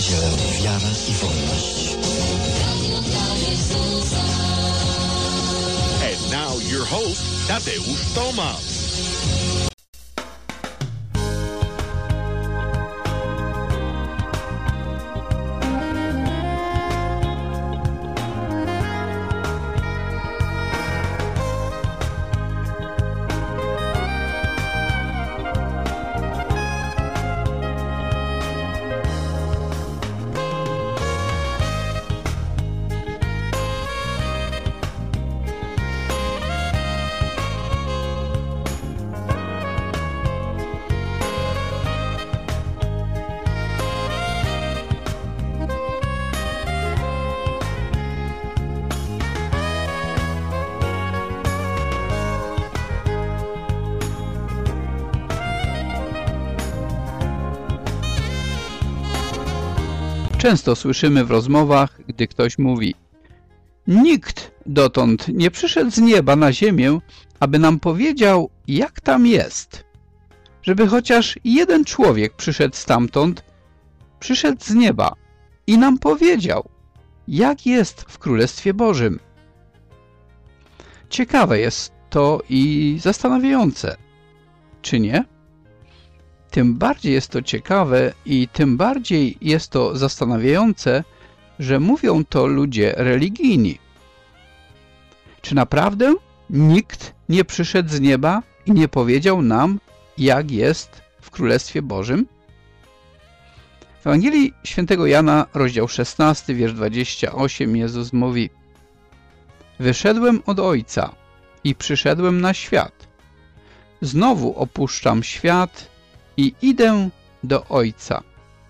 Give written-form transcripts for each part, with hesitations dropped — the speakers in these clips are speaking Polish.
Niedzielę Wiara i Wolność. And now your host, Tadeusz Tomasz. Często słyszymy w rozmowach, gdy ktoś mówi: nikt dotąd nie przyszedł z nieba na ziemię, aby nam powiedział, jak tam jest. Żeby chociaż jeden człowiek przyszedł stamtąd, przyszedł z nieba i nam powiedział, jak jest w Królestwie Bożym. Ciekawe jest to i zastanawiające, czy nie? Tym bardziej jest to ciekawe i tym bardziej jest to zastanawiające, że mówią to ludzie religijni. Czy naprawdę nikt nie przyszedł z nieba i nie powiedział nam, jak jest w Królestwie Bożym? W Ewangelii Świętego Jana, rozdział 16, wiersz 28, Jezus mówi: wyszedłem od Ojca i przyszedłem na świat. Znowu opuszczam świat i idę do Ojca.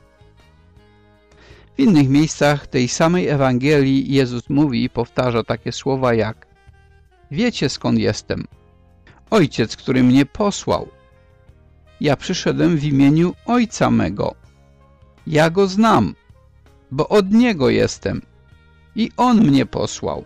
W innych miejscach tej samej Ewangelii Jezus mówi i powtarza takie słowa jak: wiecie, skąd jestem. Ojciec, który mnie posłał. Ja przyszedłem w imieniu Ojca mego. Ja Go znam, bo od Niego jestem i On mnie posłał.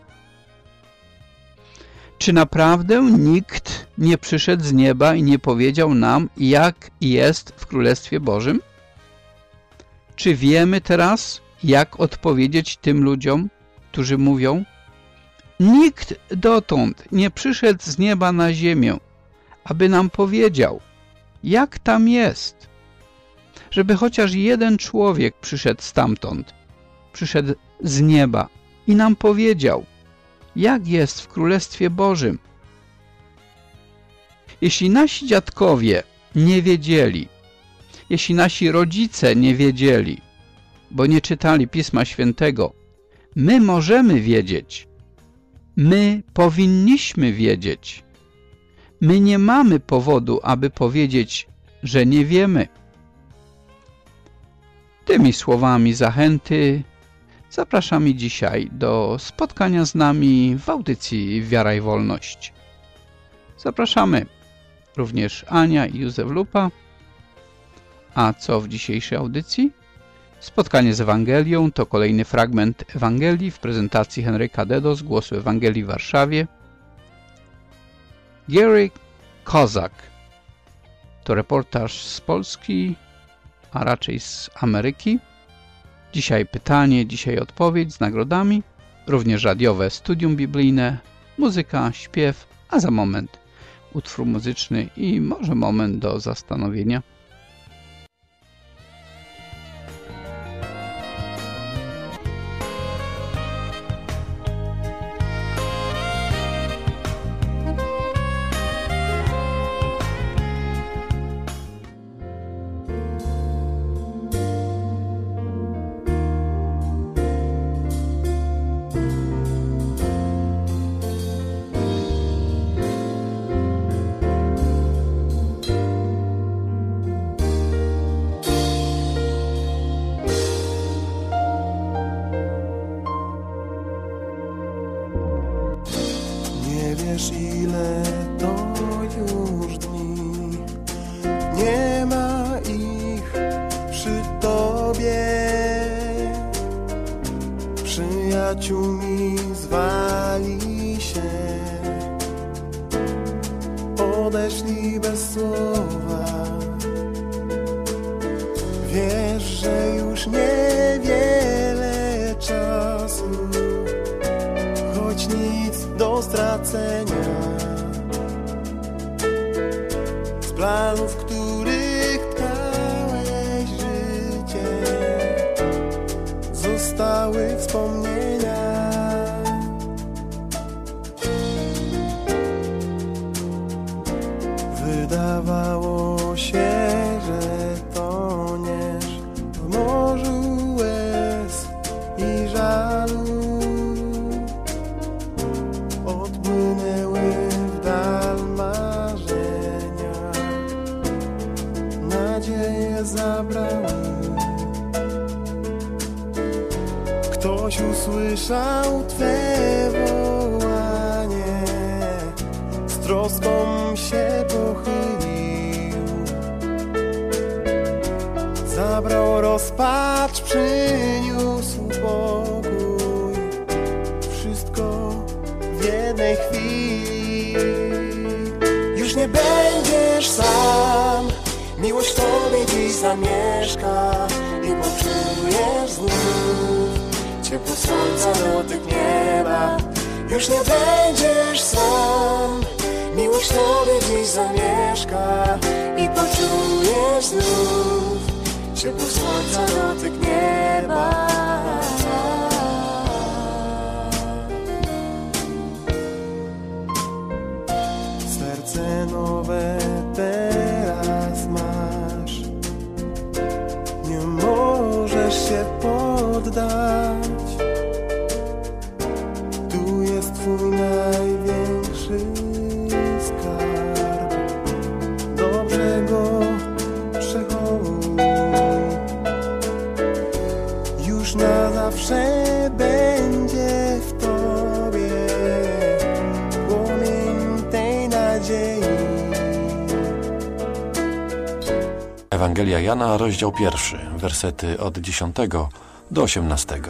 Czy naprawdę nikt nie przyszedł z nieba i nie powiedział nam, jak jest w Królestwie Bożym? Czy wiemy teraz, jak odpowiedzieć tym ludziom, którzy mówią: nikt dotąd nie przyszedł z nieba na ziemię, aby nam powiedział, jak tam jest? Żeby chociaż jeden człowiek przyszedł stamtąd, przyszedł z nieba i nam powiedział, jak jest w Królestwie Bożym. Jeśli nasi dziadkowie nie wiedzieli, jeśli nasi rodzice nie wiedzieli, bo nie czytali Pisma Świętego, my możemy wiedzieć. My powinniśmy wiedzieć. My nie mamy powodu, aby powiedzieć, że nie wiemy. Tymi słowami zachęty zapraszamy dzisiaj do spotkania z nami w audycji Wiara i Wolność. Zapraszamy również Ania i Józef Lupa. A co w dzisiejszej audycji? Spotkanie z Ewangelią to kolejny fragment Ewangelii w prezentacji Henryka Dedo z Głosu Ewangelii w Warszawie. Gary Kozak to reportaż z Polski, a raczej z Ameryki. Dzisiaj pytanie, dzisiaj odpowiedź z nagrodami, również radiowe studium biblijne, muzyka, śpiew, a za moment utwór muzyczny i może moment do zastanowienia. Przyjaciółmi zwali się, odeszli bez słowa. Wiesz, że już nie wiesz. planów, których tkałeś życie, zostały wspomnienia. Wydawało się, że toniesz w morzu łez i żalu. Odpłynęły w dal marzenia, nadzieję zabrały. Ktoś usłyszał Twe wołanie, z troską się pochylił. Zabrał rozpacz, przyniósł pokój. Wszystko w jednej chwili. Już nie będziesz sam, miłość w Tobie dziś zamieszka i poczujesz znów ciepło słońca, dotyk nieba. Już nie będziesz sam, miłość w Tobie dziś zamieszka i poczujesz znów ciepło słońca, dotyk nieba. Serce nowe teraz masz, nie możesz się poddać. Tu jest Twój największy skarb, dobrze go przechowuj. Już na zawsze będzie w Tobie płomień tej nadziei. Ewangelia Jana, rozdział 1, wersety od 10 do 18.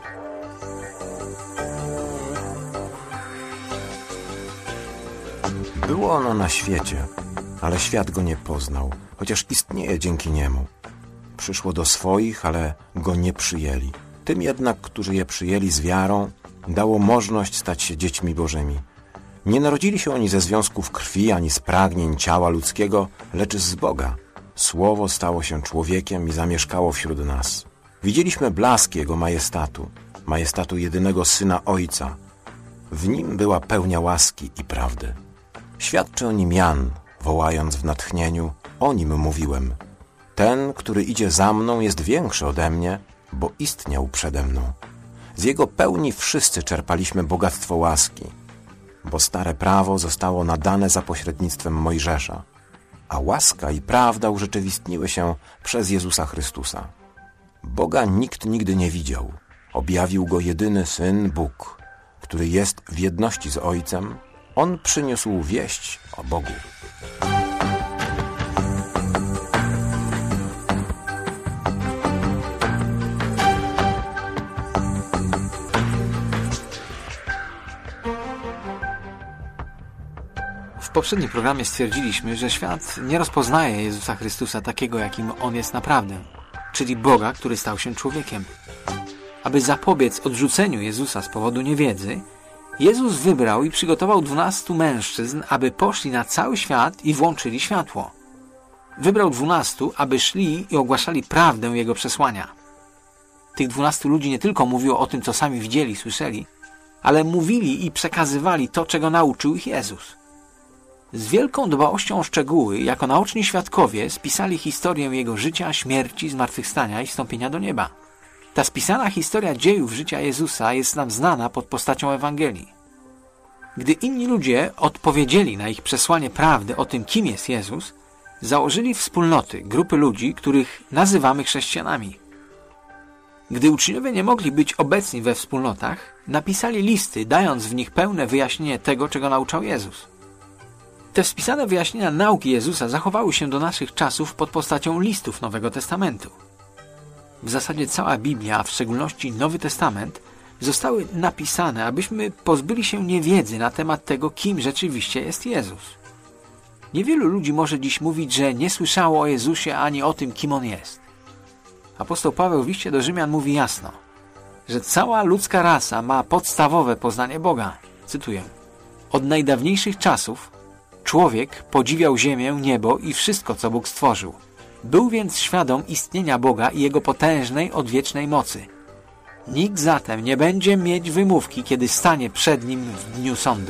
Było ono na świecie, ale świat go nie poznał, chociaż istnieje dzięki niemu. Przyszło do swoich, ale go nie przyjęli. Tym jednak, którzy je przyjęli z wiarą, dało możność stać się dziećmi Bożymi. Nie narodzili się oni ze związków krwi, ani z pragnień ciała ludzkiego, lecz z Boga. Słowo stało się człowiekiem i zamieszkało wśród nas. Widzieliśmy blask Jego majestatu jedynego Syna Ojca. W Nim była pełnia łaski i prawdy. Świadczy o Nim Jan, wołając w natchnieniu: o Nim mówiłem. Ten, który idzie za mną, jest większy ode mnie, bo istniał przede mną. Z Jego pełni wszyscy czerpaliśmy bogactwo łaski, bo stare prawo zostało nadane za pośrednictwem Mojżesza, a łaska i prawda urzeczywistniły się przez Jezusa Chrystusa. Boga nikt nigdy nie widział. Objawił Go jedyny Syn, Bóg, który jest w jedności z Ojcem. On przyniósł wieść o Bogu. W poprzednim programie stwierdziliśmy, że świat nie rozpoznaje Jezusa Chrystusa takiego, jakim On jest naprawdę, czyli Boga, który stał się człowiekiem. Aby zapobiec odrzuceniu Jezusa z powodu niewiedzy, Jezus wybrał i przygotował 12 mężczyzn, aby poszli na cały świat i włączyli światło. Wybrał 12, aby szli i ogłaszali prawdę Jego przesłania. Tych 12 ludzi nie tylko mówiło o tym, co sami widzieli, słyszeli, ale mówili i przekazywali to, czego nauczył ich Jezus. Z wielką dbałością o szczegóły, jako naoczni świadkowie, spisali historię Jego życia, śmierci, zmartwychwstania i wstąpienia do nieba. Ta spisana historia dziejów życia Jezusa jest nam znana pod postacią Ewangelii. Gdy inni ludzie odpowiedzieli na ich przesłanie prawdy o tym, kim jest Jezus, założyli wspólnoty, grupy ludzi, których nazywamy chrześcijanami. Gdy uczniowie nie mogli być obecni we wspólnotach, napisali listy, dając w nich pełne wyjaśnienie tego, czego nauczał Jezus. Te spisane wyjaśnienia nauki Jezusa zachowały się do naszych czasów pod postacią listów Nowego Testamentu. W zasadzie cała Biblia, a w szczególności Nowy Testament, zostały napisane, abyśmy pozbyli się niewiedzy na temat tego, kim rzeczywiście jest Jezus. Niewielu ludzi może dziś mówić, że nie słyszało o Jezusie ani o tym, kim On jest. Apostoł Paweł w liście do Rzymian mówi jasno, że cała ludzka rasa ma podstawowe poznanie Boga. Cytuję: od najdawniejszych czasów człowiek podziwiał ziemię, niebo i wszystko, co Bóg stworzył. Był więc świadom istnienia Boga i Jego potężnej, odwiecznej mocy. Nikt zatem nie będzie mieć wymówki, kiedy stanie przed Nim w dniu sądu.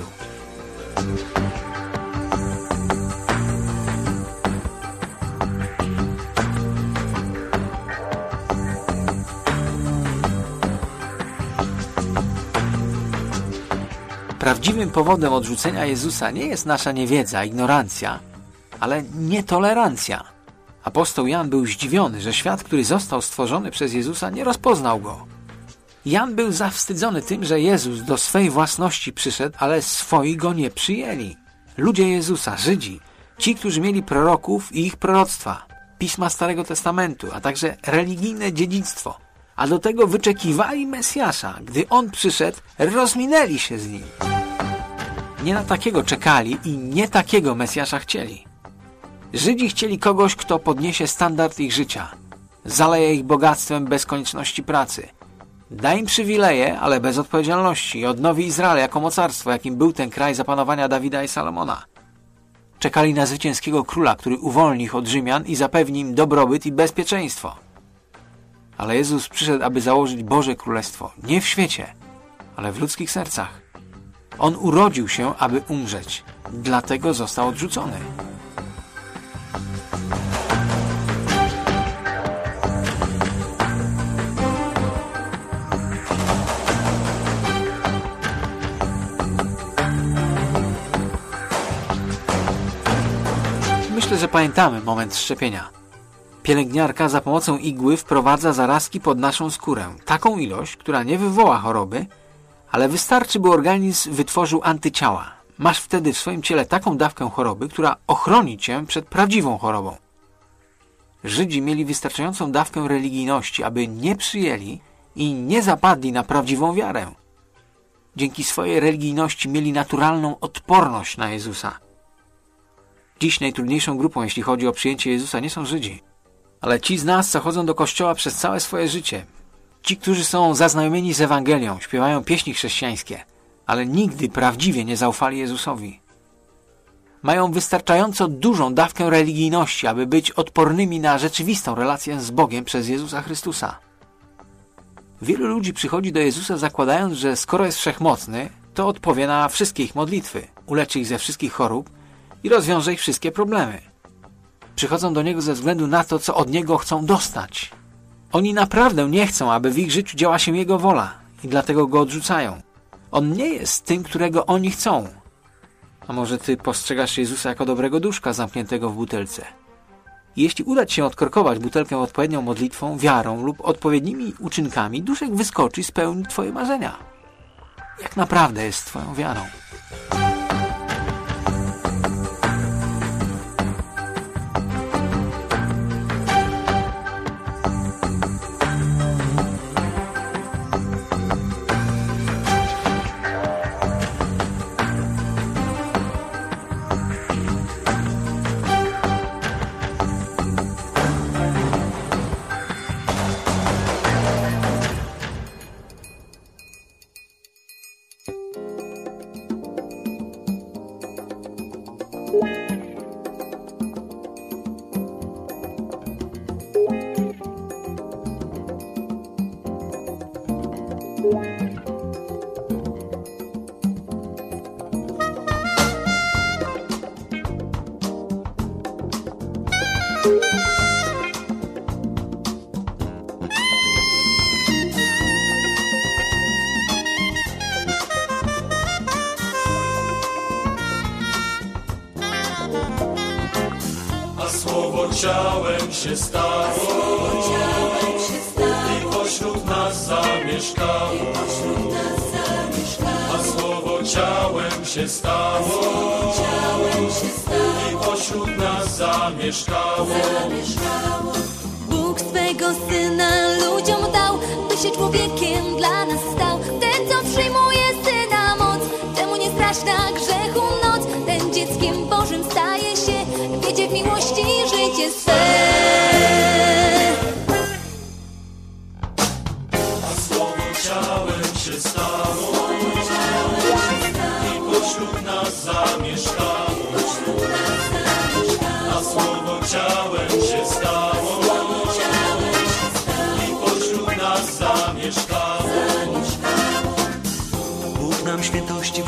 Prawdziwym powodem odrzucenia Jezusa nie jest nasza niewiedza, ignorancja, ale nietolerancja. Apostoł Jan był zdziwiony, że świat, który został stworzony przez Jezusa, nie rozpoznał Go. Jan był zawstydzony tym, że Jezus do swej własności przyszedł, ale swoi Go nie przyjęli. Ludzie Jezusa, Żydzi, ci, którzy mieli proroków i ich proroctwa, pisma Starego Testamentu, a także religijne dziedzictwo, a do tego wyczekiwali Mesjasza. Gdy On przyszedł, rozminęli się z Nim. Nie na takiego czekali i nie takiego Mesjasza chcieli. Żydzi chcieli kogoś, kto podniesie standard ich życia, zaleje ich bogactwem bez konieczności pracy, da im przywileje, ale bez odpowiedzialności i odnowi Izrael jako mocarstwo, jakim był ten kraj za panowania Dawida i Salomona. Czekali na zwycięskiego króla, który uwolni ich od Rzymian i zapewni im dobrobyt i bezpieczeństwo. Ale Jezus przyszedł, aby założyć Boże Królestwo, nie w świecie, ale w ludzkich sercach. On urodził się, aby umrzeć. Dlatego został odrzucony. Myślę, że pamiętamy moment szczepienia. Pielęgniarka za pomocą igły wprowadza zarazki pod naszą skórę. Taką ilość, która nie wywoła choroby, ale wystarczy, by organizm wytworzył antyciała. Masz wtedy w swoim ciele taką dawkę choroby, która ochroni cię przed prawdziwą chorobą. Żydzi mieli wystarczającą dawkę religijności, aby nie przyjęli i nie zapadli na prawdziwą wiarę. Dzięki swojej religijności mieli naturalną odporność na Jezusa. Dziś najtrudniejszą grupą, jeśli chodzi o przyjęcie Jezusa, nie są Żydzi, ale ci z nas, co chodzą do kościoła przez całe swoje życie. Ci, którzy są zaznajomieni z Ewangelią, śpiewają pieśni chrześcijańskie, ale nigdy prawdziwie nie zaufali Jezusowi. Mają wystarczająco dużą dawkę religijności, aby być odpornymi na rzeczywistą relację z Bogiem przez Jezusa Chrystusa. Wielu ludzi przychodzi do Jezusa zakładając, że skoro jest wszechmocny, to odpowie na wszystkie ich modlitwy, uleczy ich ze wszystkich chorób i rozwiąże ich wszystkie problemy. Przychodzą do Niego ze względu na to, co od Niego chcą dostać. Oni naprawdę nie chcą, aby w ich życiu działa się Jego wola i dlatego Go odrzucają. On nie jest tym, którego oni chcą. A może Ty postrzegasz Jezusa jako dobrego duszka zamkniętego w butelce? Jeśli uda Ci się odkorkować butelkę odpowiednią modlitwą, wiarą lub odpowiednimi uczynkami, duszek wyskoczy i spełni Twoje marzenia. Jak naprawdę jest Twoją wiarą? Słowo ciałem się stało i pośród nas zamieszkało. A słowo ciałem się stało i pośród nas zamieszkało. Bóg swego Syna ludziom dał, by się człowiekiem dla nas stał. Ten, co przyjmuje Syna moc, czemu nie straszna grzechu noc? Ten dzieckiem Bożym staje się, wiedzie w miłości życie swe. A słowo ciałem się stało i pośród nas zamieszkało.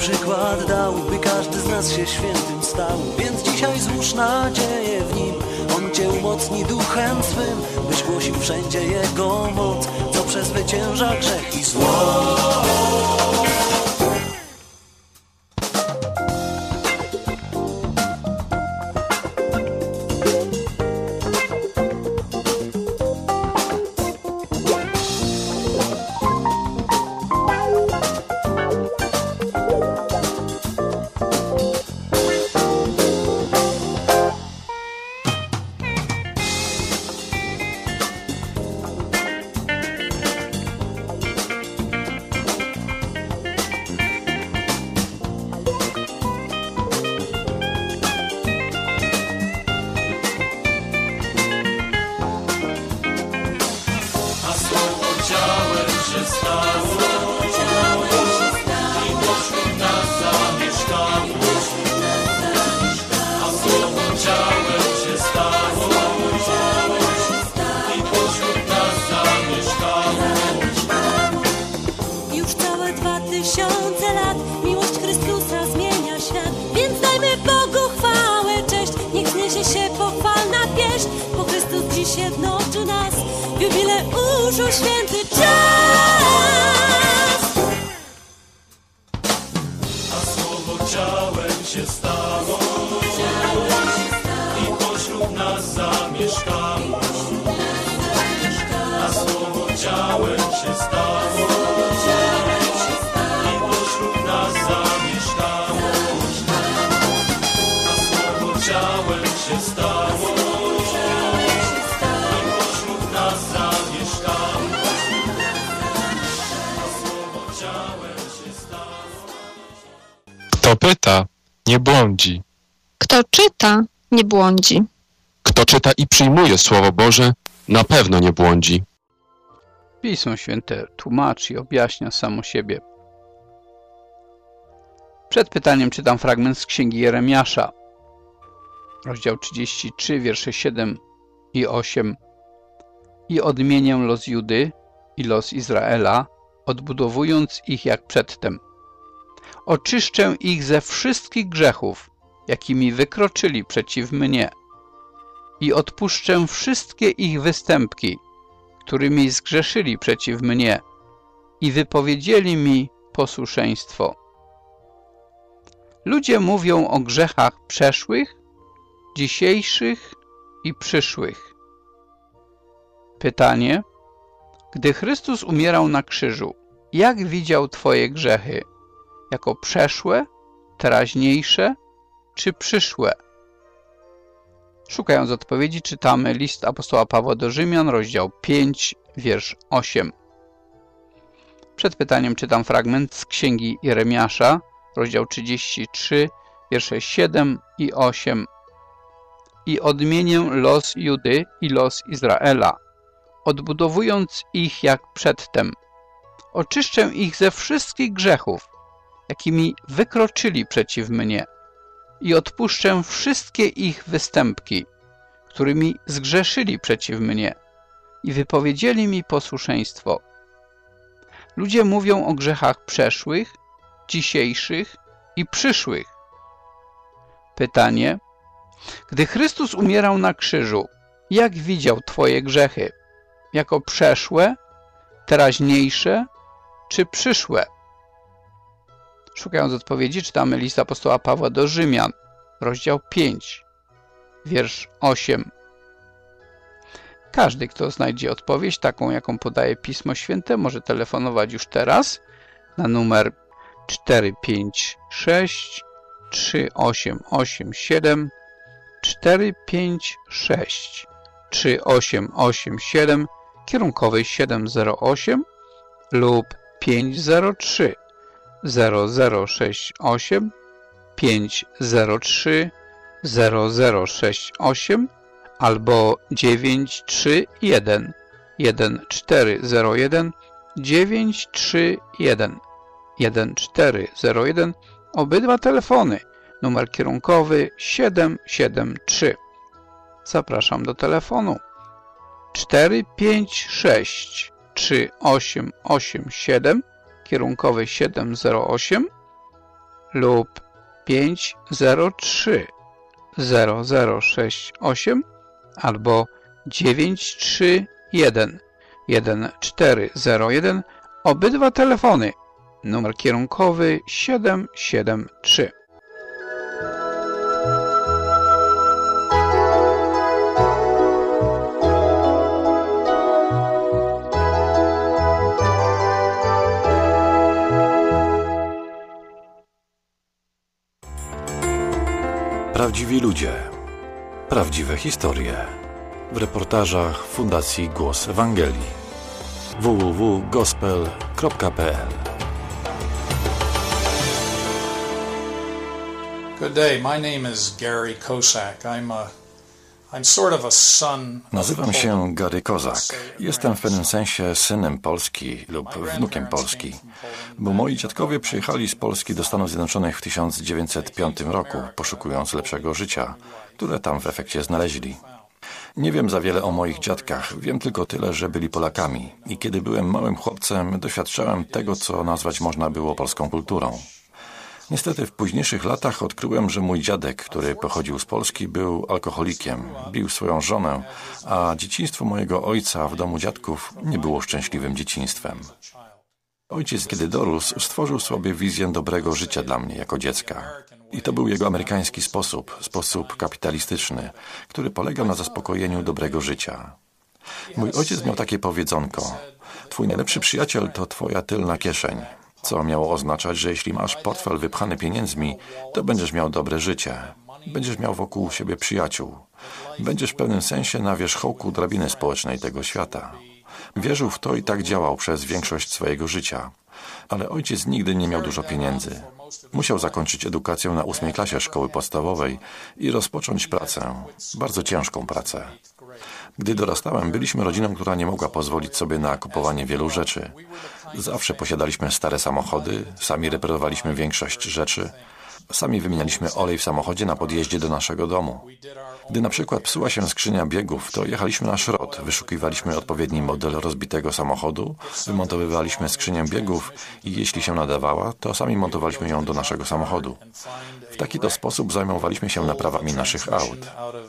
przykład dał, by każdy z nas się świętym stał. Więc dzisiaj złóż nadzieję w Nim, On Cię umocni duchem swym, byś głosił wszędzie Jego moc, co przezwycięża grzech i zło. Kto pyta, nie błądzi. Kto czyta, nie błądzi. Kto czyta i przyjmuje Słowo Boże, na pewno nie błądzi. Pismo Święte tłumaczy i objaśnia samo siebie. Przed pytaniem czytam fragment z Księgi Jeremiasza, rozdział 33, wiersze 7 i 8. I odmienię los Judy i los Izraela, odbudowując ich jak przedtem. Oczyszczę ich ze wszystkich grzechów, jakimi wykroczyli przeciw mnie, i odpuszczę wszystkie ich występki, którymi zgrzeszyli przeciw mnie i wypowiedzieli mi posłuszeństwo. Ludzie mówią o grzechach przeszłych, dzisiejszych i przyszłych. Pytanie: gdy Chrystus umierał na krzyżu, jak widział Twoje grzechy? Jako przeszłe, teraźniejsze czy przyszłe? Szukając odpowiedzi, czytamy list apostoła Pawła do Rzymian, rozdział 5, wiersz 8. Przed pytaniem czytam fragment z Księgi Jeremiasza, rozdział 33, wiersze 7 i 8. I odmienię los Judy i los Izraela, odbudowując ich jak przedtem. Oczyszczę ich ze wszystkich grzechów, jakimi wykroczyli przeciw mnie, i odpuszczę wszystkie ich występki, którymi zgrzeszyli przeciw mnie i wypowiedzieli mi posłuszeństwo. Ludzie mówią o grzechach przeszłych, dzisiejszych i przyszłych. Pytanie: gdy Chrystus umierał na krzyżu, jak widział Twoje grzechy? Jako przeszłe, teraźniejsze czy przyszłe? Szukając odpowiedzi, czytamy list apostoła Pawła do Rzymian, rozdział 5, wiersz 8. Każdy, kto znajdzie odpowiedź taką, jaką podaje Pismo Święte, może telefonować już teraz na numer 456 3887 456 3887 kierunkowej 708 lub 503 0068 503 0068 albo 931 1401 931 1401. Obydwa telefony. Numer kierunkowy 773. Zapraszam do telefonu 456 3887 kierunkowy 708 lub 503 0068 albo 931 1401. Obydwa telefony. Numer kierunkowy 773. Prawdziwi ludzie. Prawdziwe historie. W reportażach Fundacji Głos Ewangelii. www.gospel.pl. Good day. My name is Gary Kosak. I'm sort of a son. Nazywam się Gary Kozak. Jestem w pewnym sensie synem Polski lub wnukiem Polski, bo moi dziadkowie przyjechali z Polski do Stanów Zjednoczonych w 1905 roku, poszukując lepszego życia, które tam w efekcie znaleźli. Nie wiem za wiele o moich dziadkach, wiem tylko tyle, że byli Polakami i kiedy byłem małym chłopcem, doświadczałem tego, co nazwać można było polską kulturą. Niestety w późniejszych latach odkryłem, że mój dziadek, który pochodził z Polski, był alkoholikiem, bił swoją żonę, a dzieciństwo mojego ojca w domu dziadków nie było szczęśliwym dzieciństwem. Ojciec, kiedy dorósł, stworzył sobie wizję dobrego życia dla mnie jako dziecka. I to był jego amerykański sposób kapitalistyczny, który polegał na zaspokojeniu dobrego życia. Mój ojciec miał takie powiedzonko: twój najlepszy przyjaciel to twoja tylna kieszeń, co miało oznaczać, że jeśli masz portfel wypchany pieniędzmi, to będziesz miał dobre życie. Będziesz miał wokół siebie przyjaciół. Będziesz w pewnym sensie na wierzchołku drabiny społecznej tego świata. Wierzył w to i tak działał przez większość swojego życia. Ale ojciec nigdy nie miał dużo pieniędzy. Musiał zakończyć edukację na 8. klasie szkoły podstawowej i rozpocząć pracę, bardzo ciężką pracę. Gdy dorastałem, byliśmy rodziną, która nie mogła pozwolić sobie na kupowanie wielu rzeczy. Zawsze posiadaliśmy stare samochody, sami reperowaliśmy większość rzeczy, sami wymienialiśmy olej w samochodzie na podjeździe do naszego domu. Gdy na przykład psuła się skrzynia biegów, to jechaliśmy na szrot, wyszukiwaliśmy odpowiedni model rozbitego samochodu, wymontowywaliśmy skrzynię biegów i jeśli się nadawała, to sami montowaliśmy ją do naszego samochodu. W taki to sposób zajmowaliśmy się naprawami naszych aut.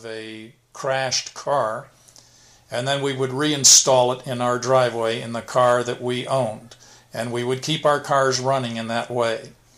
And then we would reinstall it in our driveway in the car that we owned. And we would keep our cars running in that way.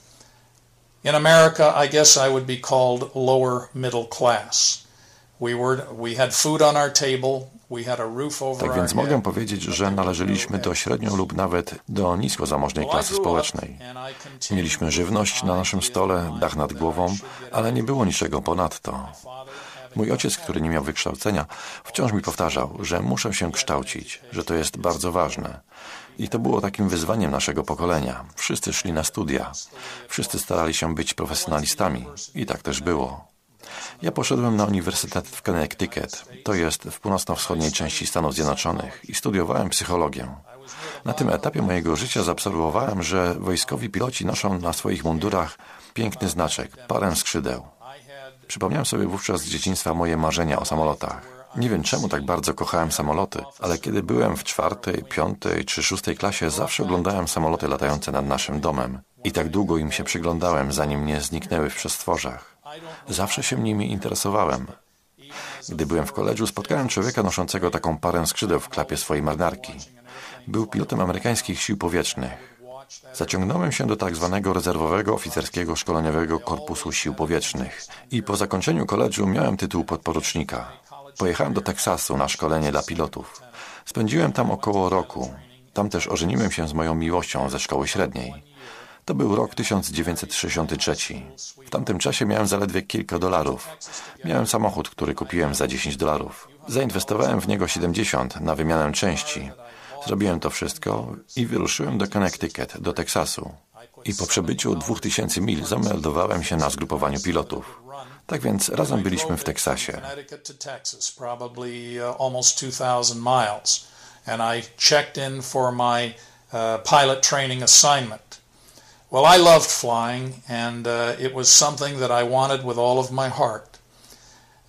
In America, I guess I would be called lower middle class. We had food on our table, we had a roof over our head. Tak więc mogę powiedzieć, że należeliśmy do średnio lub nawet do nisko zamożnej klasy społecznej. Mieliśmy żywność na naszym stole, dach nad głową, ale nie było niczego ponadto. Mój ojciec, który nie miał wykształcenia, wciąż mi powtarzał, że muszę się kształcić, że to jest bardzo ważne. I to było takim wyzwaniem naszego pokolenia. Wszyscy szli na studia. Wszyscy starali się być profesjonalistami. I tak też było. Ja poszedłem na uniwersytet w Connecticut, to jest w północno-wschodniej części Stanów Zjednoczonych, i studiowałem psychologię. Na tym etapie mojego życia zaobserwowałem, że wojskowi piloci noszą na swoich mundurach piękny znaczek, parę skrzydeł. Przypomniałem sobie wówczas z dzieciństwa moje marzenia o samolotach. Nie wiem, czemu tak bardzo kochałem samoloty, ale kiedy byłem w 4., 5. czy 6. klasie, zawsze oglądałem samoloty latające nad naszym domem. I tak długo im się przyglądałem, zanim nie zniknęły w przestworzach. Zawsze się nimi interesowałem. Gdy byłem w koledżu, spotkałem człowieka noszącego taką parę skrzydeł w klapie swojej marynarki. Był pilotem amerykańskich sił powietrznych. Zaciągnąłem się do tak zwanego rezerwowego oficerskiego szkoleniowego korpusu sił powietrznych i po zakończeniu koledżu miałem tytuł podporucznika. Pojechałem do Teksasu na szkolenie dla pilotów. Spędziłem tam około roku. Tam też ożeniłem się z moją miłością ze szkoły średniej. To był rok 1963. W tamtym czasie miałem zaledwie kilka dolarów. Miałem samochód, który kupiłem za $10. Zainwestowałem w niego 70 na wymianę części. Zrobiłem to wszystko i wyruszyłem do Connecticut, do Teksasu. I po przebyciu 2000 mil zameldowałem się na zgrupowaniu pilotów. Tak więc razem byliśmy w Teksasie. And I checked in for my pilot training assignment. Well, I loved flying, and it was something that I wanted with all of my heart.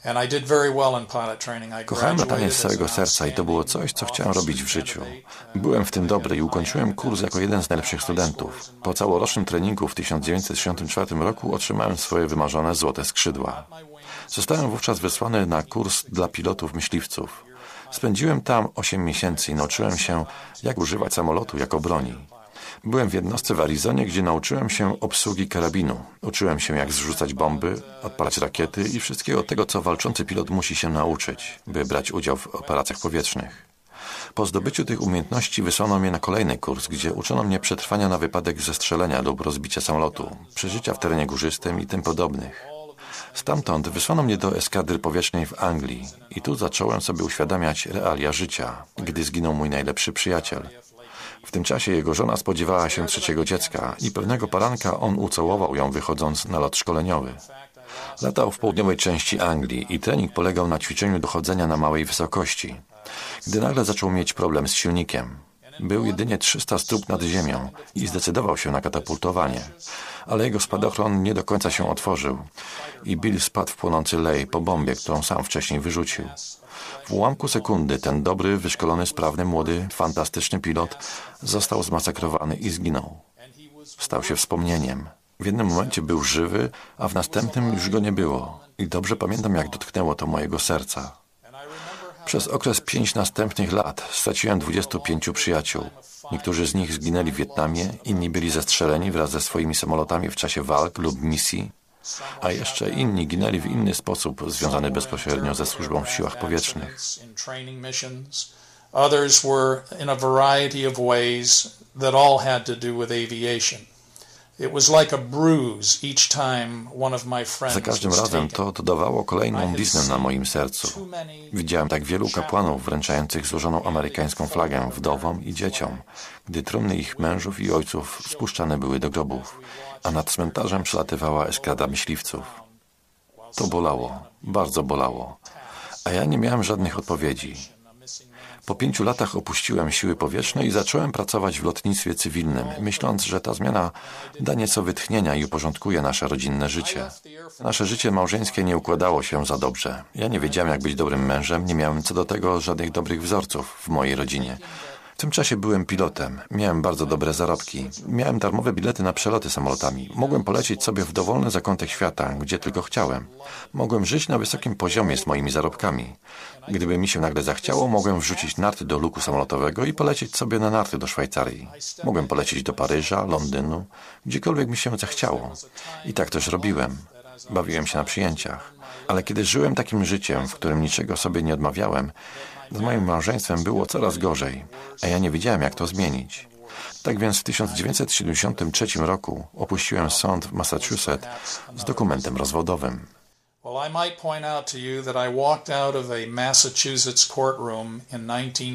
Kochałem latanie z całego serca i to było coś, co chciałem robić w życiu. Byłem w tym dobry i ukończyłem kurs jako jeden z najlepszych studentów. Po całorocznym treningu w 1964 roku otrzymałem swoje wymarzone złote skrzydła. Zostałem wówczas wysłany na kurs dla pilotów myśliwców. Spędziłem tam 8 miesięcy i nauczyłem się, jak używać samolotu jako broni. Byłem w jednostce w Arizonie, gdzie nauczyłem się obsługi karabinu. Uczyłem się, jak zrzucać bomby, odpalać rakiety i wszystkiego tego, co walczący pilot musi się nauczyć, by brać udział w operacjach powietrznych. Po zdobyciu tych umiejętności wysłano mnie na kolejny kurs, gdzie uczono mnie przetrwania na wypadek zestrzelenia lub rozbicia samolotu, przeżycia w terenie górzystym i tym podobnych. Stamtąd wysłano mnie do eskadry powietrznej w Anglii i tu zacząłem sobie uświadamiać realia życia, gdy zginął mój najlepszy przyjaciel. W tym czasie jego żona spodziewała się 3. dziecka i pewnego poranka on ucałował ją, wychodząc na lot szkoleniowy. Latał w południowej części Anglii i trening polegał na ćwiczeniu dochodzenia na małej wysokości, gdy nagle zaczął mieć problem z silnikiem. Był jedynie 300 stóp nad ziemią i zdecydował się na katapultowanie, ale jego spadochron nie do końca się otworzył i Bill spadł w płonący lej po bombie, którą sam wcześniej wyrzucił. W ułamku sekundy ten dobry, wyszkolony, sprawny, młody, fantastyczny pilot został zmasakrowany i zginął. Stał się wspomnieniem. W jednym momencie był żywy, a w następnym już go nie było. I dobrze pamiętam, jak dotknęło to mojego serca. Przez okres 5 następnych lat straciłem 25 przyjaciół. Niektórzy z nich zginęli w Wietnamie, inni byli zestrzeleni wraz ze swoimi samolotami w czasie walk lub misji, a jeszcze inni ginęli w inny sposób związany bezpośrednio ze służbą w siłach powietrznych. Others were in a variety of ways that all had to do with aviation. It was like a bruise each time one of my friends. Za każdym razem to dodawało kolejną bliznę na moim sercu. Widziałem tak wielu kapłanów wręczających złożoną amerykańską flagę wdowom i dzieciom, gdy trumny ich mężów i ojców spuszczane były do grobów, a nad cmentarzem przelatywała eskada myśliwców. To bolało, bardzo bolało, a ja nie miałem żadnych odpowiedzi. Po 5 latach opuściłem siły powietrzne i zacząłem pracować w lotnictwie cywilnym, myśląc, że ta zmiana da nieco wytchnienia i uporządkuje nasze rodzinne życie. Nasze życie małżeńskie nie układało się za dobrze. Ja nie wiedziałem, jak być dobrym mężem, nie miałem co do tego żadnych dobrych wzorców w mojej rodzinie. W tym czasie byłem pilotem, miałem bardzo dobre zarobki, miałem darmowe bilety na przeloty samolotami, mogłem polecieć sobie w dowolny zakątek świata, gdzie tylko chciałem. Mogłem żyć na wysokim poziomie z moimi zarobkami. Gdyby mi się nagle zachciało, mogłem wrzucić narty do luku samolotowego i polecieć sobie na narty do Szwajcarii. Mogłem polecieć do Paryża, Londynu, gdziekolwiek mi się zachciało. I tak też robiłem. Bawiłem się na przyjęciach. Ale kiedy żyłem takim życiem, w którym niczego sobie nie odmawiałem, z moim małżeństwem było coraz gorzej, a ja nie wiedziałem, jak to zmienić. Tak więc w 1973 roku opuściłem sąd w Massachusetts z dokumentem rozwodowym. Well, I might point out to you that I walked out of a Massachusetts courtroom in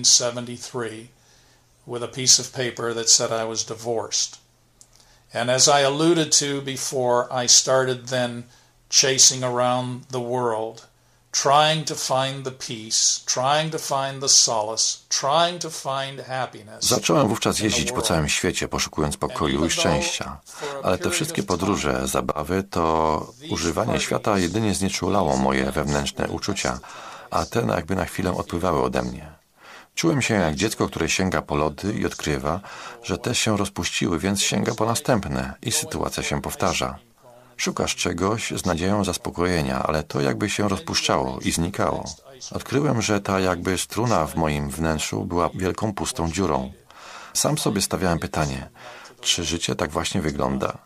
1973 with a piece of paper that said I was divorced. And as I alluded to before, I started then chasing around the world, trying to find the peace, trying to find the solace, trying to find happiness. Zacząłem wówczas jeździć po całym świecie, poszukując pokoju i szczęścia. Ale te wszystkie podróże, zabawy, to używanie świata jedynie znieczulało moje wewnętrzne uczucia, a te jakby na chwilę odpływały ode mnie. Czułem się jak dziecko, które sięga po lody i odkrywa, że te się rozpuściły, więc sięga po następne i sytuacja się powtarza. Szukasz czegoś z nadzieją zaspokojenia, ale to jakby się rozpuszczało i znikało. Odkryłem, że ta jakby struna w moim wnętrzu była wielką pustą dziurą. Sam sobie stawiałem pytanie, czy życie tak właśnie wygląda?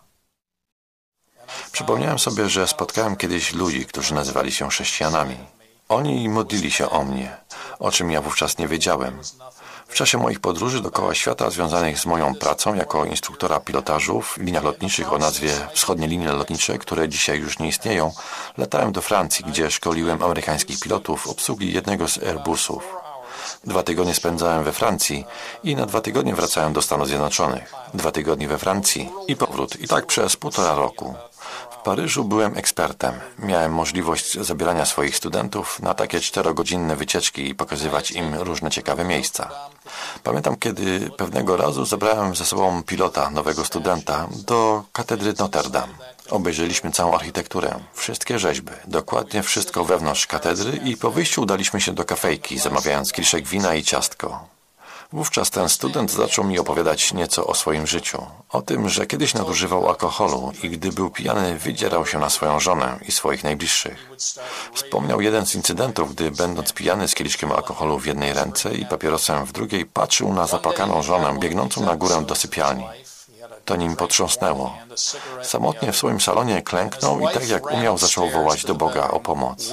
Przypomniałem sobie, że spotkałem kiedyś ludzi, którzy nazywali się chrześcijanami. Oni modlili się o mnie, o czym ja wówczas nie wiedziałem. W czasie moich podróży dookoła świata związanych z moją pracą jako instruktora pilotażu w liniach lotniczych o nazwie Wschodnie Linie Lotnicze, które dzisiaj już nie istnieją, latałem do Francji, gdzie szkoliłem amerykańskich pilotów obsługi jednego z Airbusów. 2 tygodnie spędzałem we Francji i na 2 tygodnie wracałem do Stanów Zjednoczonych. 2 tygodnie we Francji i powrót. I tak przez 1,5 roku. W Paryżu byłem ekspertem. Miałem możliwość zabierania swoich studentów na takie 4-godzinne wycieczki i pokazywać im różne ciekawe miejsca. Pamiętam, kiedy pewnego razu zabrałem ze sobą pilota, nowego studenta, do katedry Notre Dame. Obejrzeliśmy całą architekturę, wszystkie rzeźby, dokładnie wszystko wewnątrz katedry i po wyjściu udaliśmy się do kafejki, zamawiając kieliszek wina i ciastko. Wówczas ten student zaczął mi opowiadać nieco o swoim życiu. O tym, że kiedyś nadużywał alkoholu i gdy był pijany, wydzierał się na swoją żonę i swoich najbliższych. Wspomniał jeden z incydentów, gdy będąc pijany z kieliszkiem alkoholu w jednej ręce i papierosem w drugiej, patrzył na zapłakaną żonę biegnącą na górę do sypialni. To nim potrząsnęło. Samotnie w swoim salonie klęknął i tak jak umiał zaczął wołać do Boga o pomoc.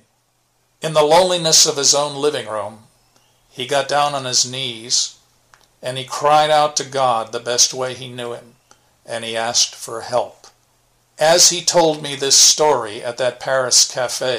In the loneliness of his own living room, he got down on his knees and he cried out to God the best way he knew him, and he asked for help. As he told me this story at that Paris cafe,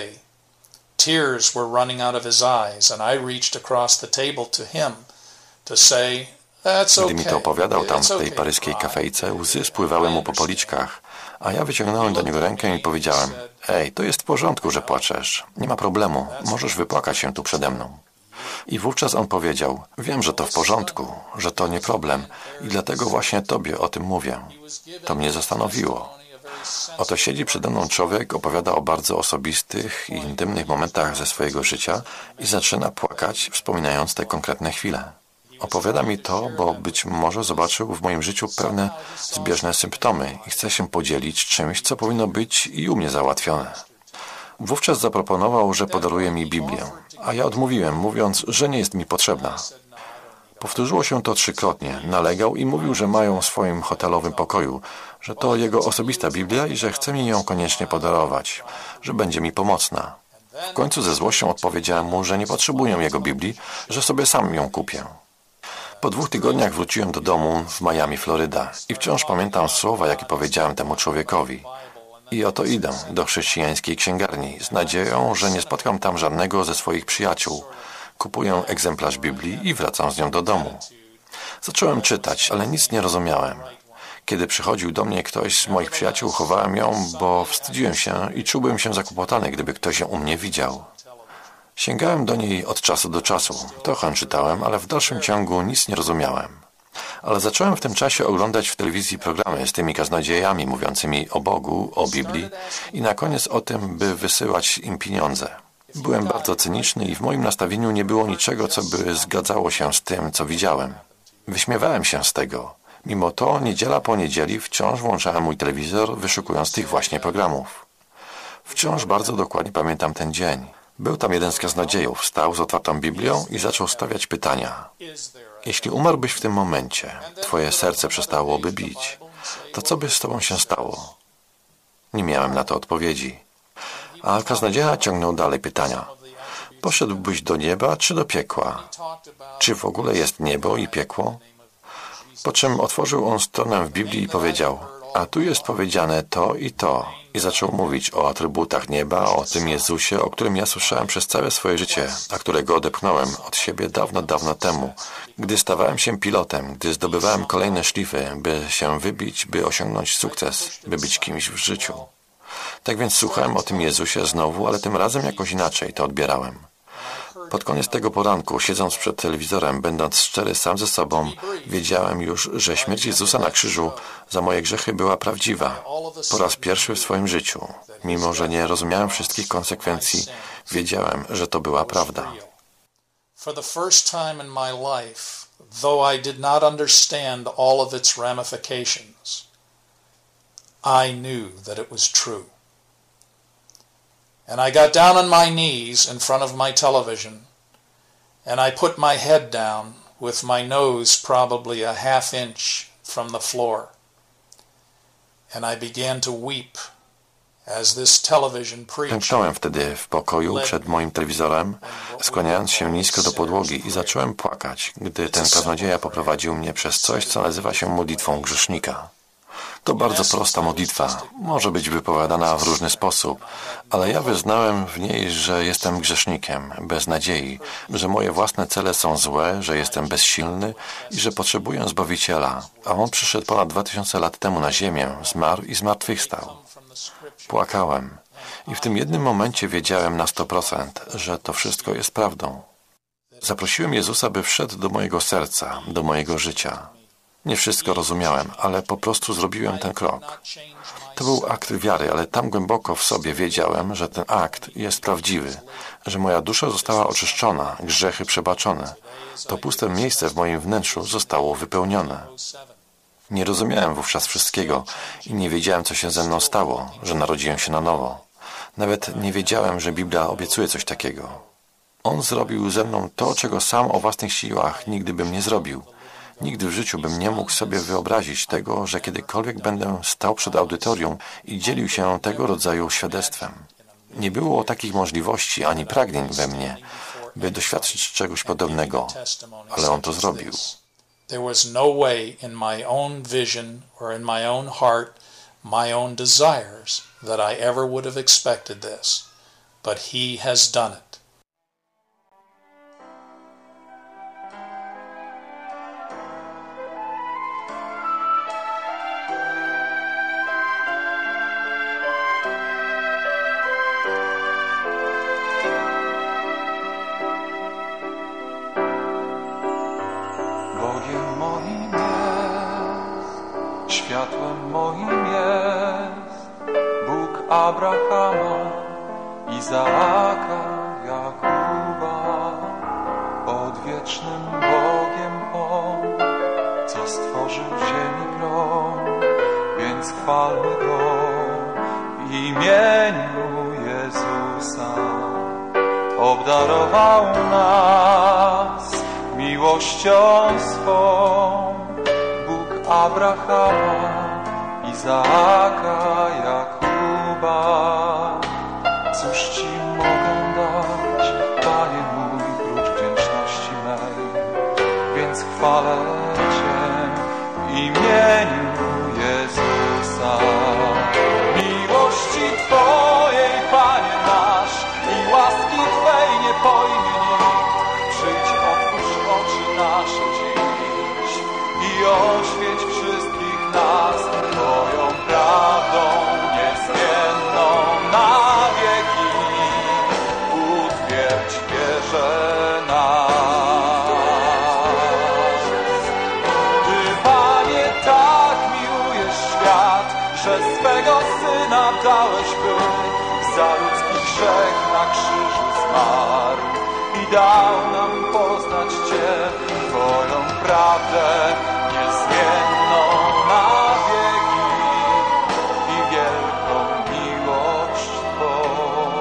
tears were running out of his eyes, and I reached across the table to him to say, "That's okay." Gdy mi to opowiadał tam w tej paryskiej kafejce, łzy spływały mu po policzkach, a ja wyciągnąłem do niego rękę i powiedziałem: „Ej, to jest w porządku, że płaczesz. Nie ma problemu. Możesz wypłakać się tu przede mną”. I wówczas on powiedział: „Wiem, że to w porządku, że to nie problem i dlatego właśnie tobie o tym mówię”. To mnie zastanowiło. Oto siedzi przede mną człowiek, opowiada o bardzo osobistych i intymnych momentach ze swojego życia i zaczyna płakać, wspominając te konkretne chwile. Opowiada mi to, bo być może zobaczył w moim życiu pewne zbieżne symptomy i chce się podzielić czymś, co powinno być i u mnie załatwione. Wówczas zaproponował, że podaruje mi Biblię, a ja odmówiłem, mówiąc, że nie jest mi potrzebna. Powtórzyło się to 3-krotnie. Nalegał i mówił, że mają w swoim hotelowym pokoju, że to jego osobista Biblia i że chce mi ją koniecznie podarować, że będzie mi pomocna. W końcu ze złością odpowiedziałem mu, że nie potrzebuję jego Biblii, że sobie sam ją kupię. Po 2 tygodniach wróciłem do domu w Miami, Floryda i wciąż pamiętam słowa, jakie powiedziałem temu człowiekowi. I oto idę do chrześcijańskiej księgarni z nadzieją, że nie spotkam tam żadnego ze swoich przyjaciół. Kupuję egzemplarz Biblii i wracam z nią do domu. Zacząłem czytać, ale nic nie rozumiałem. Kiedy przychodził do mnie ktoś z moich przyjaciół, chowałem ją, bo wstydziłem się i czułbym się zakłopotany, gdyby ktoś ją u mnie widział. Sięgałem do niej od czasu do czasu. Trochę czytałem, ale w dalszym ciągu nic nie rozumiałem. Ale zacząłem w tym czasie oglądać w telewizji programy z tymi kaznodziejami mówiącymi o Bogu, o Biblii i na koniec o tym, by wysyłać im pieniądze. Byłem bardzo cyniczny i w moim nastawieniu nie było niczego, co by zgadzało się z tym, co widziałem. Wyśmiewałem się z tego. Mimo to niedziela po niedzieli wciąż włączałem mój telewizor, wyszukując tych właśnie programów. Wciąż bardzo dokładnie pamiętam ten dzień. Był tam jeden z kaznodziejów, stał z otwartą Biblią i zaczął stawiać pytania. Jeśli umarłbyś w tym momencie, twoje serce przestałoby bić, to co by z tobą się stało? Nie miałem na to odpowiedzi. A kaznodzieja ciągnął dalej pytania. Poszedłbyś do nieba czy do piekła? Czy w ogóle jest niebo i piekło? Po czym otworzył on stronę w Biblii i powiedział: a tu jest powiedziane to i to. I zaczął mówić o atrybutach nieba, o tym Jezusie, o którym ja słyszałem przez całe swoje życie, a którego odepchnąłem od siebie dawno, dawno temu, gdy stawałem się pilotem, gdy zdobywałem kolejne szlify, by się wybić, by osiągnąć sukces, by być kimś w życiu. Tak więc słuchałem o tym Jezusie znowu, ale tym razem jakoś inaczej to odbierałem. Pod koniec tego poranku, siedząc przed telewizorem, będąc szczery sam ze sobą, wiedziałem już, że śmierć Jezusa na krzyżu za moje grzechy była prawdziwa. Po raz pierwszy w swoim życiu, mimo że nie rozumiałem wszystkich konsekwencji, wiedziałem, że to była prawda. For the first time in my life, though I did not understand all of its ramifications, I knew that it was true. And I got down on my knees in front of my television, and I put my head down with my nose probably a half inch from the floor. And I began to weep as this television preacher. Klęknąłem wtedy w pokoju przed moim telewizorem, skłaniając się nisko do podłogi i zacząłem płakać, gdy ten kaznodzieja poprowadził mnie przez coś, co nazywa się modlitwą grzesznika. To bardzo prosta modlitwa. Może być wypowiadana w różny sposób, ale ja wyznałem w niej, że jestem grzesznikiem, bez nadziei, że moje własne cele są złe, że jestem bezsilny i że potrzebuję Zbawiciela. A On przyszedł ponad 2000 lat temu na ziemię, zmarł i zmartwychwstał. Płakałem i w tym jednym momencie wiedziałem na 100%, że to wszystko jest prawdą. Zaprosiłem Jezusa, by wszedł do mojego serca, do mojego życia. Nie wszystko rozumiałem, ale po prostu zrobiłem ten krok. To był akt wiary, ale tam głęboko w sobie wiedziałem, że ten akt jest prawdziwy, że moja dusza została oczyszczona, grzechy przebaczone. To puste miejsce w moim wnętrzu zostało wypełnione. Nie rozumiałem wówczas wszystkiego i nie wiedziałem, co się ze mną stało, że narodziłem się na nowo. Nawet nie wiedziałem, że Biblia obiecuje coś takiego. On zrobił ze mną to, czego sam o własnych siłach nigdy bym nie zrobił. Nigdy w życiu bym nie mógł sobie wyobrazić tego, że kiedykolwiek będę stał przed audytorium i dzielił się tego rodzaju świadectwem. Nie było takich możliwości ani pragnień we mnie, by doświadczyć czegoś podobnego, ale On to zrobił. There was no way in my own vision or in my own heart, my own desires, that I ever would have expected this, but He has done it. Światłem moim jest Bóg Abrahama, Izaaka, Jakuba. Odwiecznym Bogiem On, co stworzył ziemi grom, więc chwalmy Go w imieniu Jezusa. Obdarował nas miłością swą, Abrahama, Izaaka, Jakuba. Cóż Ci mogę dać, Panie mój, prócz wdzięczności mej? Więc chwalę Cię w imieniu Jezusa. Miłości Twojej, Panie nasz, i łaski Twej nie pojmie nikt. Przyjdź, otwórz oczy nasze dziś i oświeć wszystkich nas Twoją prawdą niezmienną na wieki. Utwierdź wierze nas. Ty, Panie, tak miłujesz świat, że swego Syna dałeś, by za ludzki grzech na krzyżu zmarł i dał nam poznać Cię, Twoją prawdę niezmienną na wieki i wielką miłość Twą.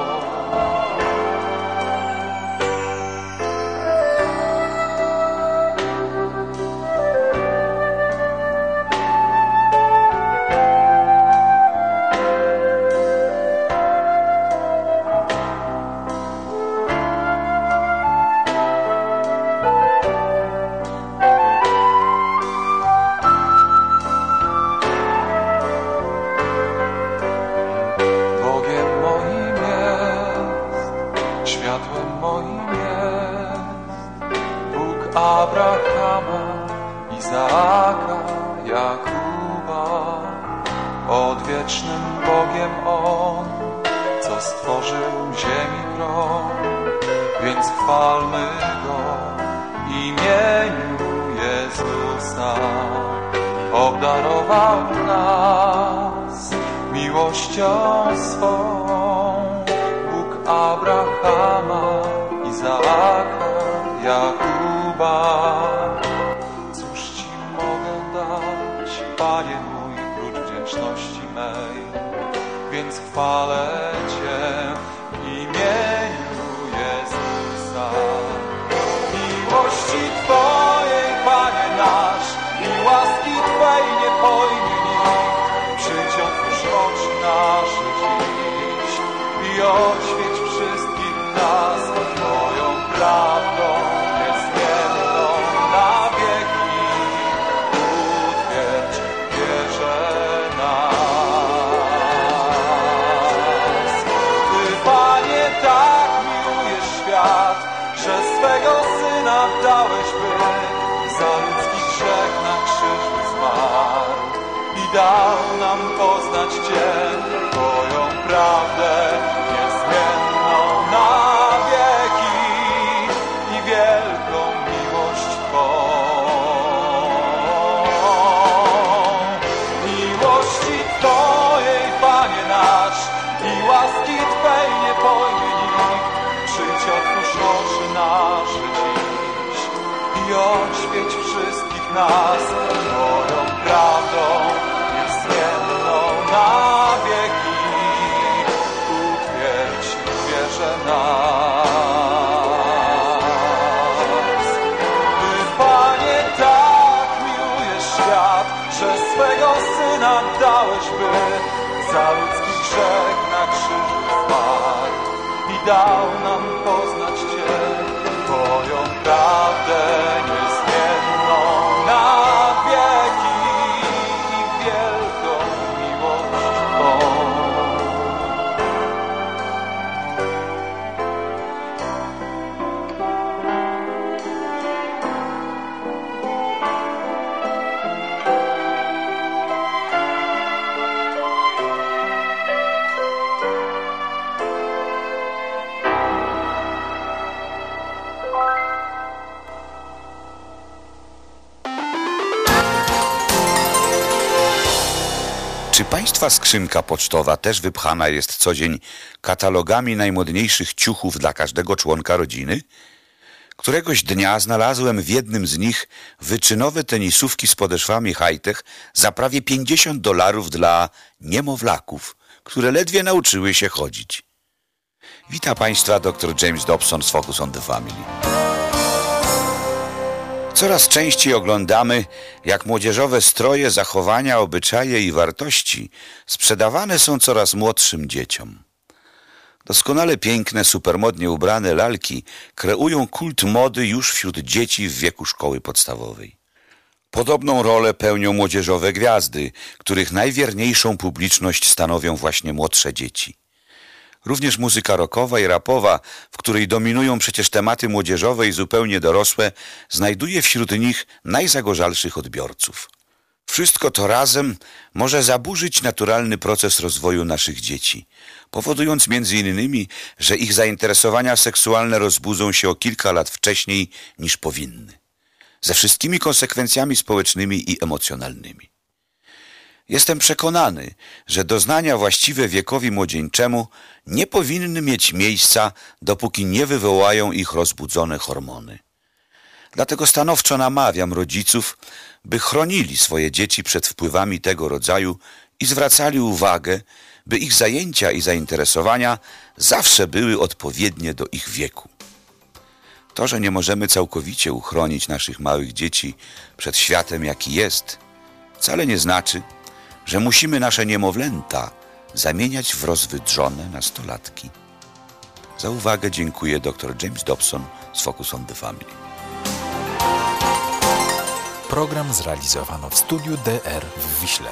Abrahama, Izaaka, Jakuba. Odwiecznym Bogiem On, co stworzył ziemi grom, więc chwalmy Go w imieniu Jezusa. Obdarował nas miłością swą, Bóg Abrahama, Izaaka, Jakuba. Cóż Ci mogę dać, Panie mój, prócz wdzięczności mej? Więc chwalę Cię w imieniu Jezusa. Miłości Twojej, Panie nasz, i łaski Twej nie pojmie nikt. Przyjdź, otwórz oczy nasze dziś i oświeć wszystkich nas Twoją prawdą niezmienną na wieki. Utwierdź wierze swego Syna dałeś, by za ludzki grzech na krzyżu zmarł i dał nam poznać Cię, Twoją prawdę niezmienną na wieki i wielką miłość Twą. Miłości Twojej, Panie nasz, i łaski Twej nie pojmie nikt. Przyjdź, otwórz oczy nasze dziś i oświeć wszystkich nas Twoją prawdą niezmienną na wieki. Utwierdź w wierze nas. Ty, Panie, tak miłujesz świat, że swego Syna dałeś, by za ludzki grzech na krzyżu zmarł i dał nam poznać Cię, Twoją prawdę niezmienną na wieki i wielką miłość Twą. Czy Państwa skrzynka pocztowa też wypchana jest co dzień katalogami najmodniejszych ciuchów dla każdego członka rodziny? Któregoś dnia znalazłem w jednym z nich wyczynowe tenisówki z podeszwami high-tech za prawie $50 dla niemowlaków, które ledwie nauczyły się chodzić. Wita Państwa dr James Dobson z Focus on the Family. Coraz częściej oglądamy, jak młodzieżowe stroje, zachowania, obyczaje i wartości sprzedawane są coraz młodszym dzieciom. Doskonale piękne, supermodnie ubrane lalki kreują kult mody już wśród dzieci w wieku szkoły podstawowej. Podobną rolę pełnią młodzieżowe gwiazdy, których najwierniejszą publiczność stanowią właśnie młodsze dzieci. Również muzyka rockowa i rapowa, w której dominują przecież tematy młodzieżowe i zupełnie dorosłe, znajduje wśród nich najzagorzalszych odbiorców. Wszystko to razem może zaburzyć naturalny proces rozwoju naszych dzieci, powodując między innymi, że ich zainteresowania seksualne rozbudzą się o kilka lat wcześniej niż powinny, ze wszystkimi konsekwencjami społecznymi i emocjonalnymi. Jestem przekonany, że doznania właściwe wiekowi młodzieńczemu nie powinny mieć miejsca, dopóki nie wywołają ich rozbudzone hormony. Dlatego stanowczo namawiam rodziców, by chronili swoje dzieci przed wpływami tego rodzaju i zwracali uwagę, by ich zajęcia i zainteresowania zawsze były odpowiednie do ich wieku. To, że nie możemy całkowicie uchronić naszych małych dzieci przed światem, jaki jest, wcale nie znaczy, że musimy nasze niemowlęta zamieniać w rozwydrzone nastolatki. Za uwagę dziękuję dr James Dobson z Focus on the Family. Program zrealizowano w studiu DR w Wiśle.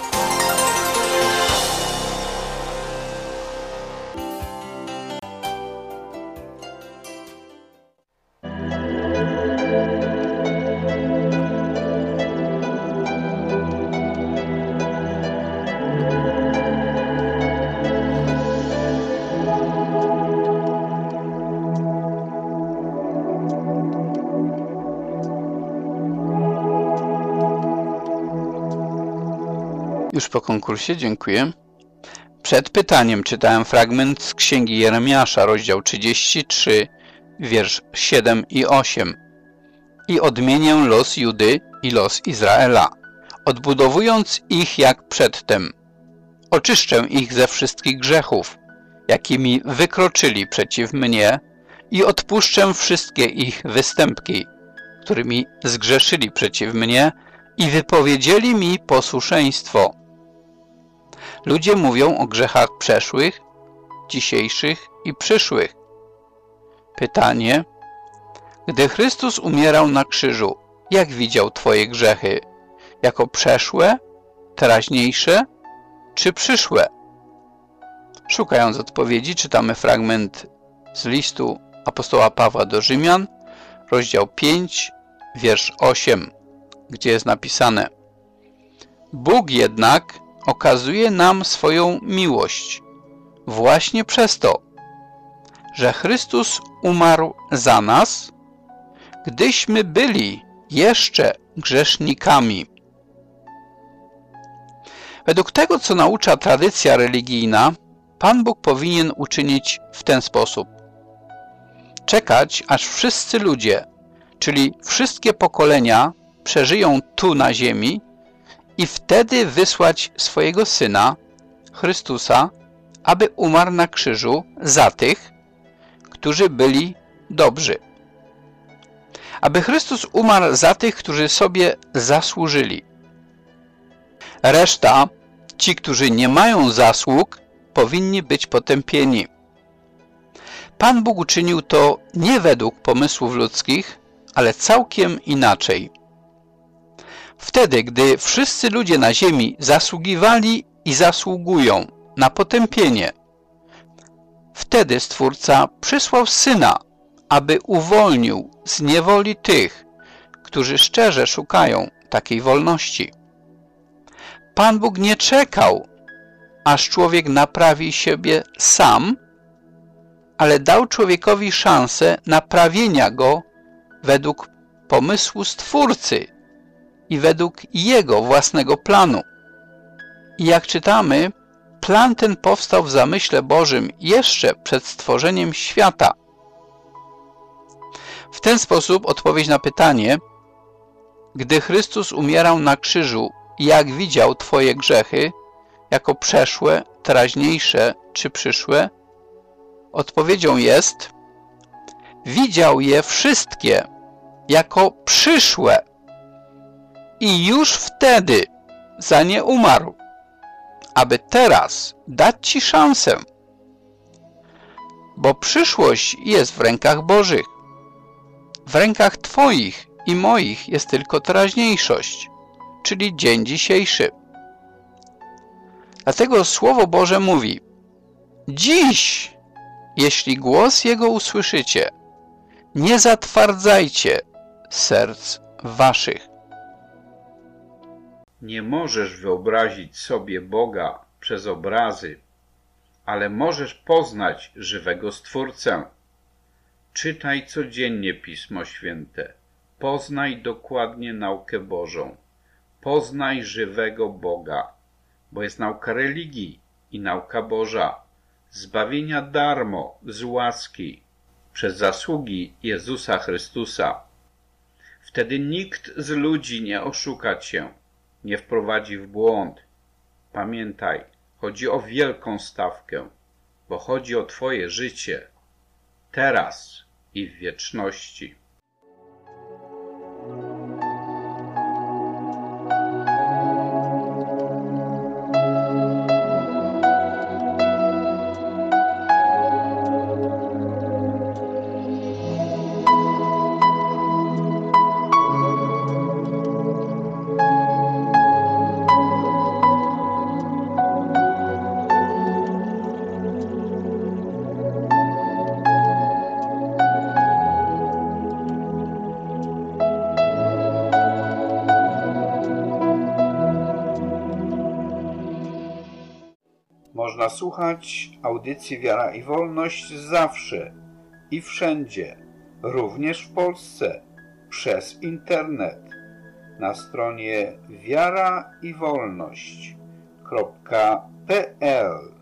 Już po konkursie, dziękuję. Przed pytaniem czytałem fragment z Księgi Jeremiasza, rozdział 33, wiersz 7 i 8. I odmienię los Judy i los Izraela, odbudowując ich jak przedtem. Oczyszczę ich ze wszystkich grzechów, jakimi wykroczyli przeciw mnie, i odpuszczę wszystkie ich występki, którymi zgrzeszyli przeciw mnie i wypowiedzieli mi posłuszeństwo. Ludzie mówią o grzechach przeszłych, dzisiejszych i przyszłych. Pytanie: gdy Chrystus umierał na krzyżu, jak widział Twoje grzechy? Jako przeszłe, teraźniejsze czy przyszłe? Szukając odpowiedzi, czytamy fragment z listu apostoła Pawła do Rzymian, rozdział 5, wiersz 8, gdzie jest napisane: Bóg jednak okazuje nam swoją miłość właśnie przez to, że Chrystus umarł za nas, gdyśmy byli jeszcze grzesznikami. Według tego, co naucza tradycja religijna, Pan Bóg powinien uczynić w ten sposób: czekać, aż wszyscy ludzie, czyli wszystkie pokolenia, przeżyją tu na ziemi i wtedy wysłać swojego Syna, Chrystusa, aby umarł na krzyżu za tych, którzy byli dobrzy. Aby Chrystus umarł za tych, którzy sobie zasłużyli. Reszta, ci, którzy nie mają zasług, powinni być potępieni. Pan Bóg uczynił to nie według pomysłów ludzkich, ale całkiem inaczej. Wtedy, gdy wszyscy ludzie na ziemi zasługiwali i zasługują na potępienie, wtedy Stwórca przysłał Syna, aby uwolnił z niewoli tych, którzy szczerze szukają takiej wolności. Pan Bóg nie czekał, aż człowiek naprawi siebie sam, ale dał człowiekowi szansę naprawienia go według pomysłu Stwórcy i według jego własnego planu. I jak czytamy, plan ten powstał w zamyśle Bożym jeszcze przed stworzeniem świata. W ten sposób odpowiedź na pytanie, gdy Chrystus umierał na krzyżu, jak widział Twoje grzechy, jako przeszłe, teraźniejsze czy przyszłe? Odpowiedzią jest: widział je wszystkie jako przyszłe i już wtedy za nie umarł, aby teraz dać Ci szansę. Bo przyszłość jest w rękach Bożych. W rękach Twoich i moich jest tylko teraźniejszość, czyli dzień dzisiejszy. Dlatego Słowo Boże mówi: dziś, jeśli głos Jego usłyszycie, nie zatwardzajcie serc waszych. Nie możesz wyobrazić sobie Boga przez obrazy, ale możesz poznać żywego Stwórcę. Czytaj codziennie Pismo Święte. Poznaj dokładnie naukę Bożą. Poznaj żywego Boga, bo jest nauka religii i nauka Boża, zbawienia darmo, z łaski, przez zasługi Jezusa Chrystusa. Wtedy nikt z ludzi nie oszuka Cię, nie wprowadzi w błąd. Pamiętaj, chodzi o wielką stawkę, bo chodzi o Twoje życie, teraz i w wieczności. Można słuchać audycji Wiara i Wolność zawsze i wszędzie, również w Polsce, przez internet, na stronie wiaraiwolność.pl.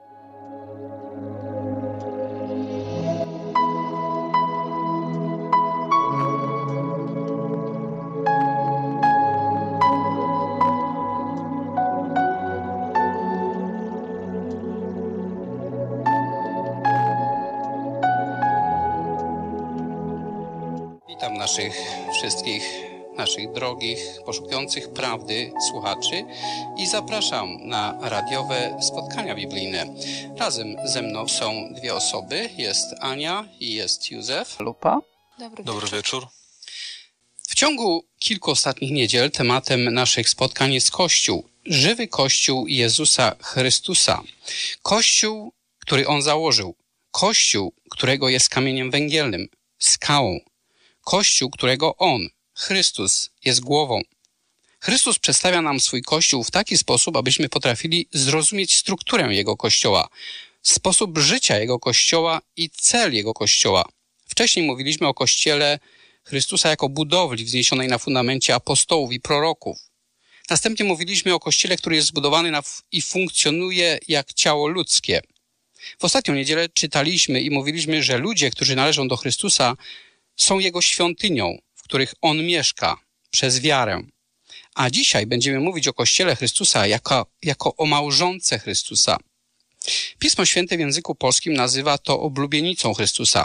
Witam naszych drogich, poszukujących prawdy słuchaczy i zapraszam na radiowe spotkania biblijne. Razem ze mną są dwie osoby, jest Ania i jest Józef. Lupa. Dobry wieczór. W ciągu kilku ostatnich niedziel tematem naszych spotkań jest Kościół, żywy Kościół Jezusa Chrystusa. Kościół, który On założył. Kościół, którego jest kamieniem węgielnym, skałą. Kościół, którego On, Chrystus, jest głową. Chrystus przedstawia nam swój Kościół w taki sposób, abyśmy potrafili zrozumieć strukturę Jego Kościoła, sposób życia Jego Kościoła i cel Jego Kościoła. Wcześniej mówiliśmy o Kościele Chrystusa jako budowli wzniesionej na fundamencie apostołów i proroków. Następnie mówiliśmy o Kościele, który jest zbudowany i funkcjonuje jak ciało ludzkie. W ostatnią niedzielę czytaliśmy i mówiliśmy, że ludzie, którzy należą do Chrystusa, są Jego świątynią, w których On mieszka, przez wiarę. A dzisiaj będziemy mówić o Kościele Chrystusa jako o małżonce Chrystusa. Pismo Święte w języku polskim nazywa to oblubienicą Chrystusa.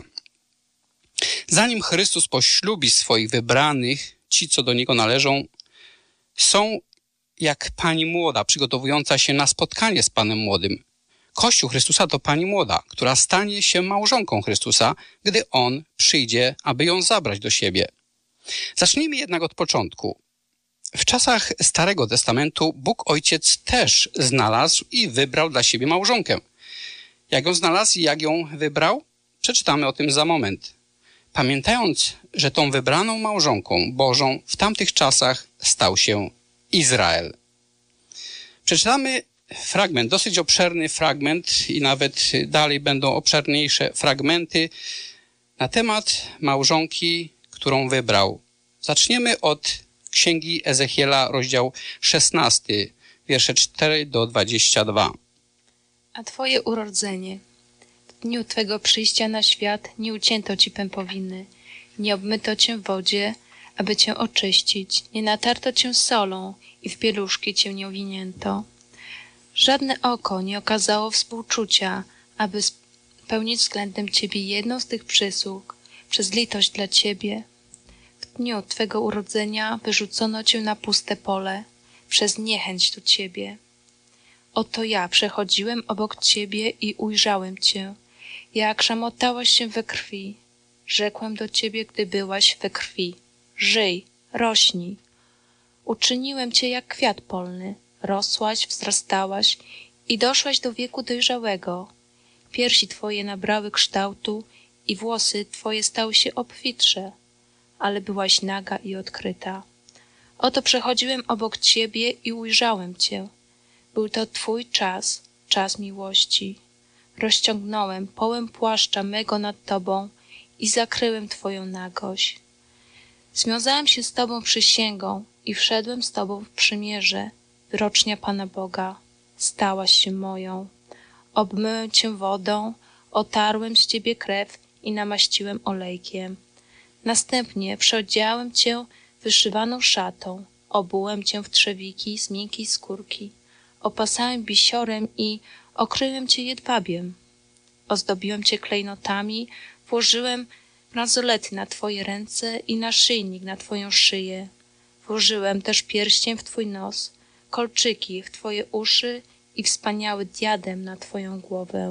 Zanim Chrystus poślubi swoich wybranych, ci, co do Niego należą, są jak pani młoda, przygotowująca się na spotkanie z Panem Młodym. Kościół Chrystusa to pani młoda, która stanie się małżonką Chrystusa, gdy On przyjdzie, aby ją zabrać do siebie. Zacznijmy jednak od początku. W czasach Starego Testamentu Bóg Ojciec też znalazł i wybrał dla siebie małżonkę. Jak ją znalazł i jak ją wybrał? Przeczytamy o tym za moment. Pamiętając, że tą wybraną małżonką Bożą w tamtych czasach stał się Izrael. Przeczytamy fragment, dosyć obszerny fragment i nawet dalej będą obszerniejsze fragmenty na temat małżonki, którą wybrał. Zaczniemy od Księgi Ezechiela, rozdział 16, wiersze 4 do 22. A Twoje urodzenie. W dniu Twego przyjścia na świat nie ucięto Ci pępowiny, nie obmyto Cię w wodzie, aby Cię oczyścić, nie natarto Cię solą i w pieluszki Cię nie owinięto. Żadne oko nie okazało współczucia, aby spełnić względem Ciebie jedną z tych przysług, przez litość dla Ciebie. W dniu Twego urodzenia wyrzucono Cię na puste pole, przez niechęć do Ciebie. Oto ja przechodziłem obok Ciebie i ujrzałem Cię, jak szamotałaś się we krwi. Rzekłem do Ciebie, gdy byłaś we krwi. Żyj, rośnij. Uczyniłem Cię jak kwiat polny. Rosłaś, wzrastałaś i doszłaś do wieku dojrzałego. Piersi Twoje nabrały kształtu i włosy Twoje stały się obfitsze, ale byłaś naga i odkryta. Oto przechodziłem obok Ciebie i ujrzałem Cię. Był to Twój czas, czas miłości. Rozciągnąłem połem płaszcza mego nad Tobą i zakryłem Twoją nagość. Związałem się z Tobą przysięgą i wszedłem z Tobą w przymierze. Wyrocznia Pana Boga, stałaś się moją. Obmyłem Cię wodą, otarłem z Ciebie krew i namaściłem olejkiem. Następnie przyodziałem Cię wyszywaną szatą, obułem Cię w trzewiki z miękkiej skórki, opasałem bisiorem i okryłem Cię jedwabiem. Ozdobiłem Cię klejnotami, włożyłem bransolety na Twoje ręce i naszyjnik na Twoją szyję. Włożyłem też pierścień w Twój nos, kolczyki w Twoje uszy i wspaniały diadem na Twoją głowę.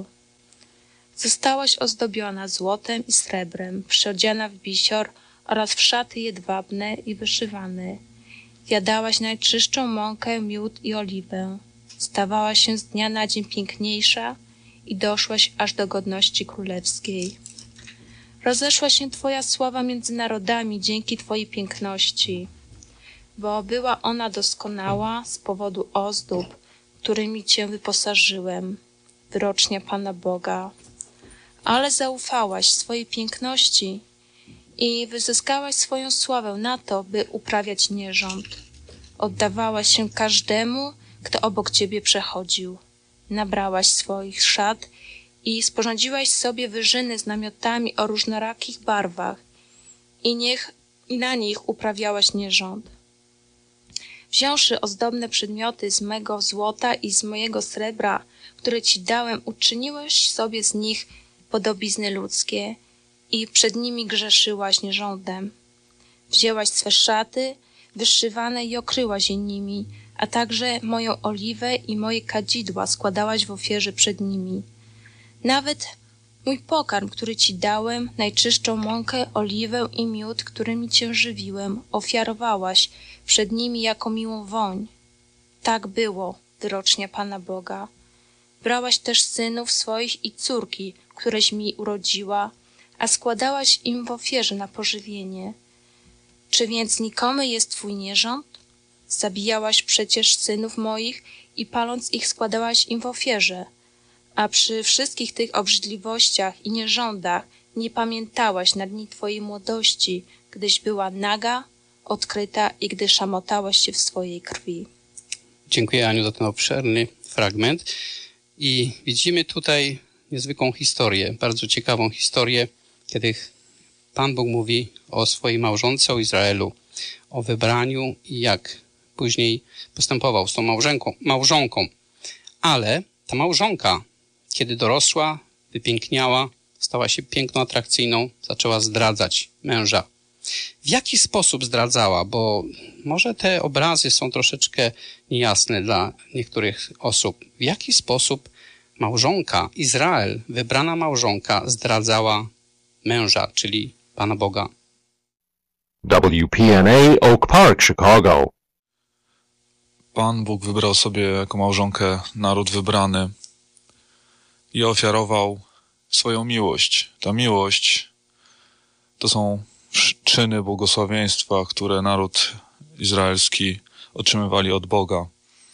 Zostałaś ozdobiona złotem i srebrem, przyodziana w bisior oraz w szaty jedwabne i wyszywane. Jadałaś najczystszą mąkę, miód i oliwę. Stawałaś się z dnia na dzień piękniejsza i doszłaś aż do godności królewskiej. Rozeszła się Twoja sława między narodami dzięki Twojej piękności, bo była ona doskonała z powodu ozdób, którymi Cię wyposażyłem. Wyrocznia Pana Boga. Ale zaufałaś swojej piękności i wyzyskałaś swoją sławę na to, by uprawiać nierząd. Oddawałaś się każdemu, kto obok Ciebie przechodził. Nabrałaś swoich szat i sporządziłaś sobie wyżyny z namiotami o różnorakich barwach i na nich uprawiałaś nierząd. Wziąwszy ozdobne przedmioty z mego złota i z mojego srebra, które Ci dałem, uczyniłeś sobie z nich podobizny ludzkie i przed nimi grzeszyłaś nierządem. Wzięłaś swe szaty wyszywane i okryłaś je nimi, a także moją oliwę i moje kadzidła składałaś w ofierze przed nimi. Nawet mój pokarm, który Ci dałem, najczystszą mąkę, oliwę i miód, którymi Cię żywiłem, ofiarowałaś przed nimi jako miłą woń. Tak było, wyrocznia Pana Boga. Brałaś też synów swoich i córki, któreś mi urodziła, a składałaś im w ofierze na pożywienie. Czy więc nikomy jest twój nierząd? Zabijałaś przecież synów moich i paląc ich składałaś im w ofierze. A przy wszystkich tych obrzydliwościach i nierządach nie pamiętałaś na dni twojej młodości, gdyś była naga, odkryta i gdy szamotałaś się w swojej krwi. Dziękuję, Aniu, za ten obszerny fragment. I widzimy tutaj niezwykłą historię, bardzo ciekawą historię, kiedy Pan Bóg mówi o swojej małżonce, o Izraelu, o wybraniu i jak później postępował z tą małżonką. Ale ta małżonka, kiedy dorosła, wypiękniała, stała się piękną, atrakcyjną, zaczęła zdradzać męża. W jaki sposób zdradzała? Bo może te obrazy są troszeczkę niejasne dla niektórych osób. W jaki sposób małżonka, Izrael, wybrana małżonka, zdradzała męża, czyli Pana Boga? WPNA Oak Park, Chicago. Pan Bóg wybrał sobie jako małżonkę naród wybrany i ofiarował swoją miłość. Ta miłość to są czyny błogosławieństwa, które naród izraelski otrzymywali od Boga.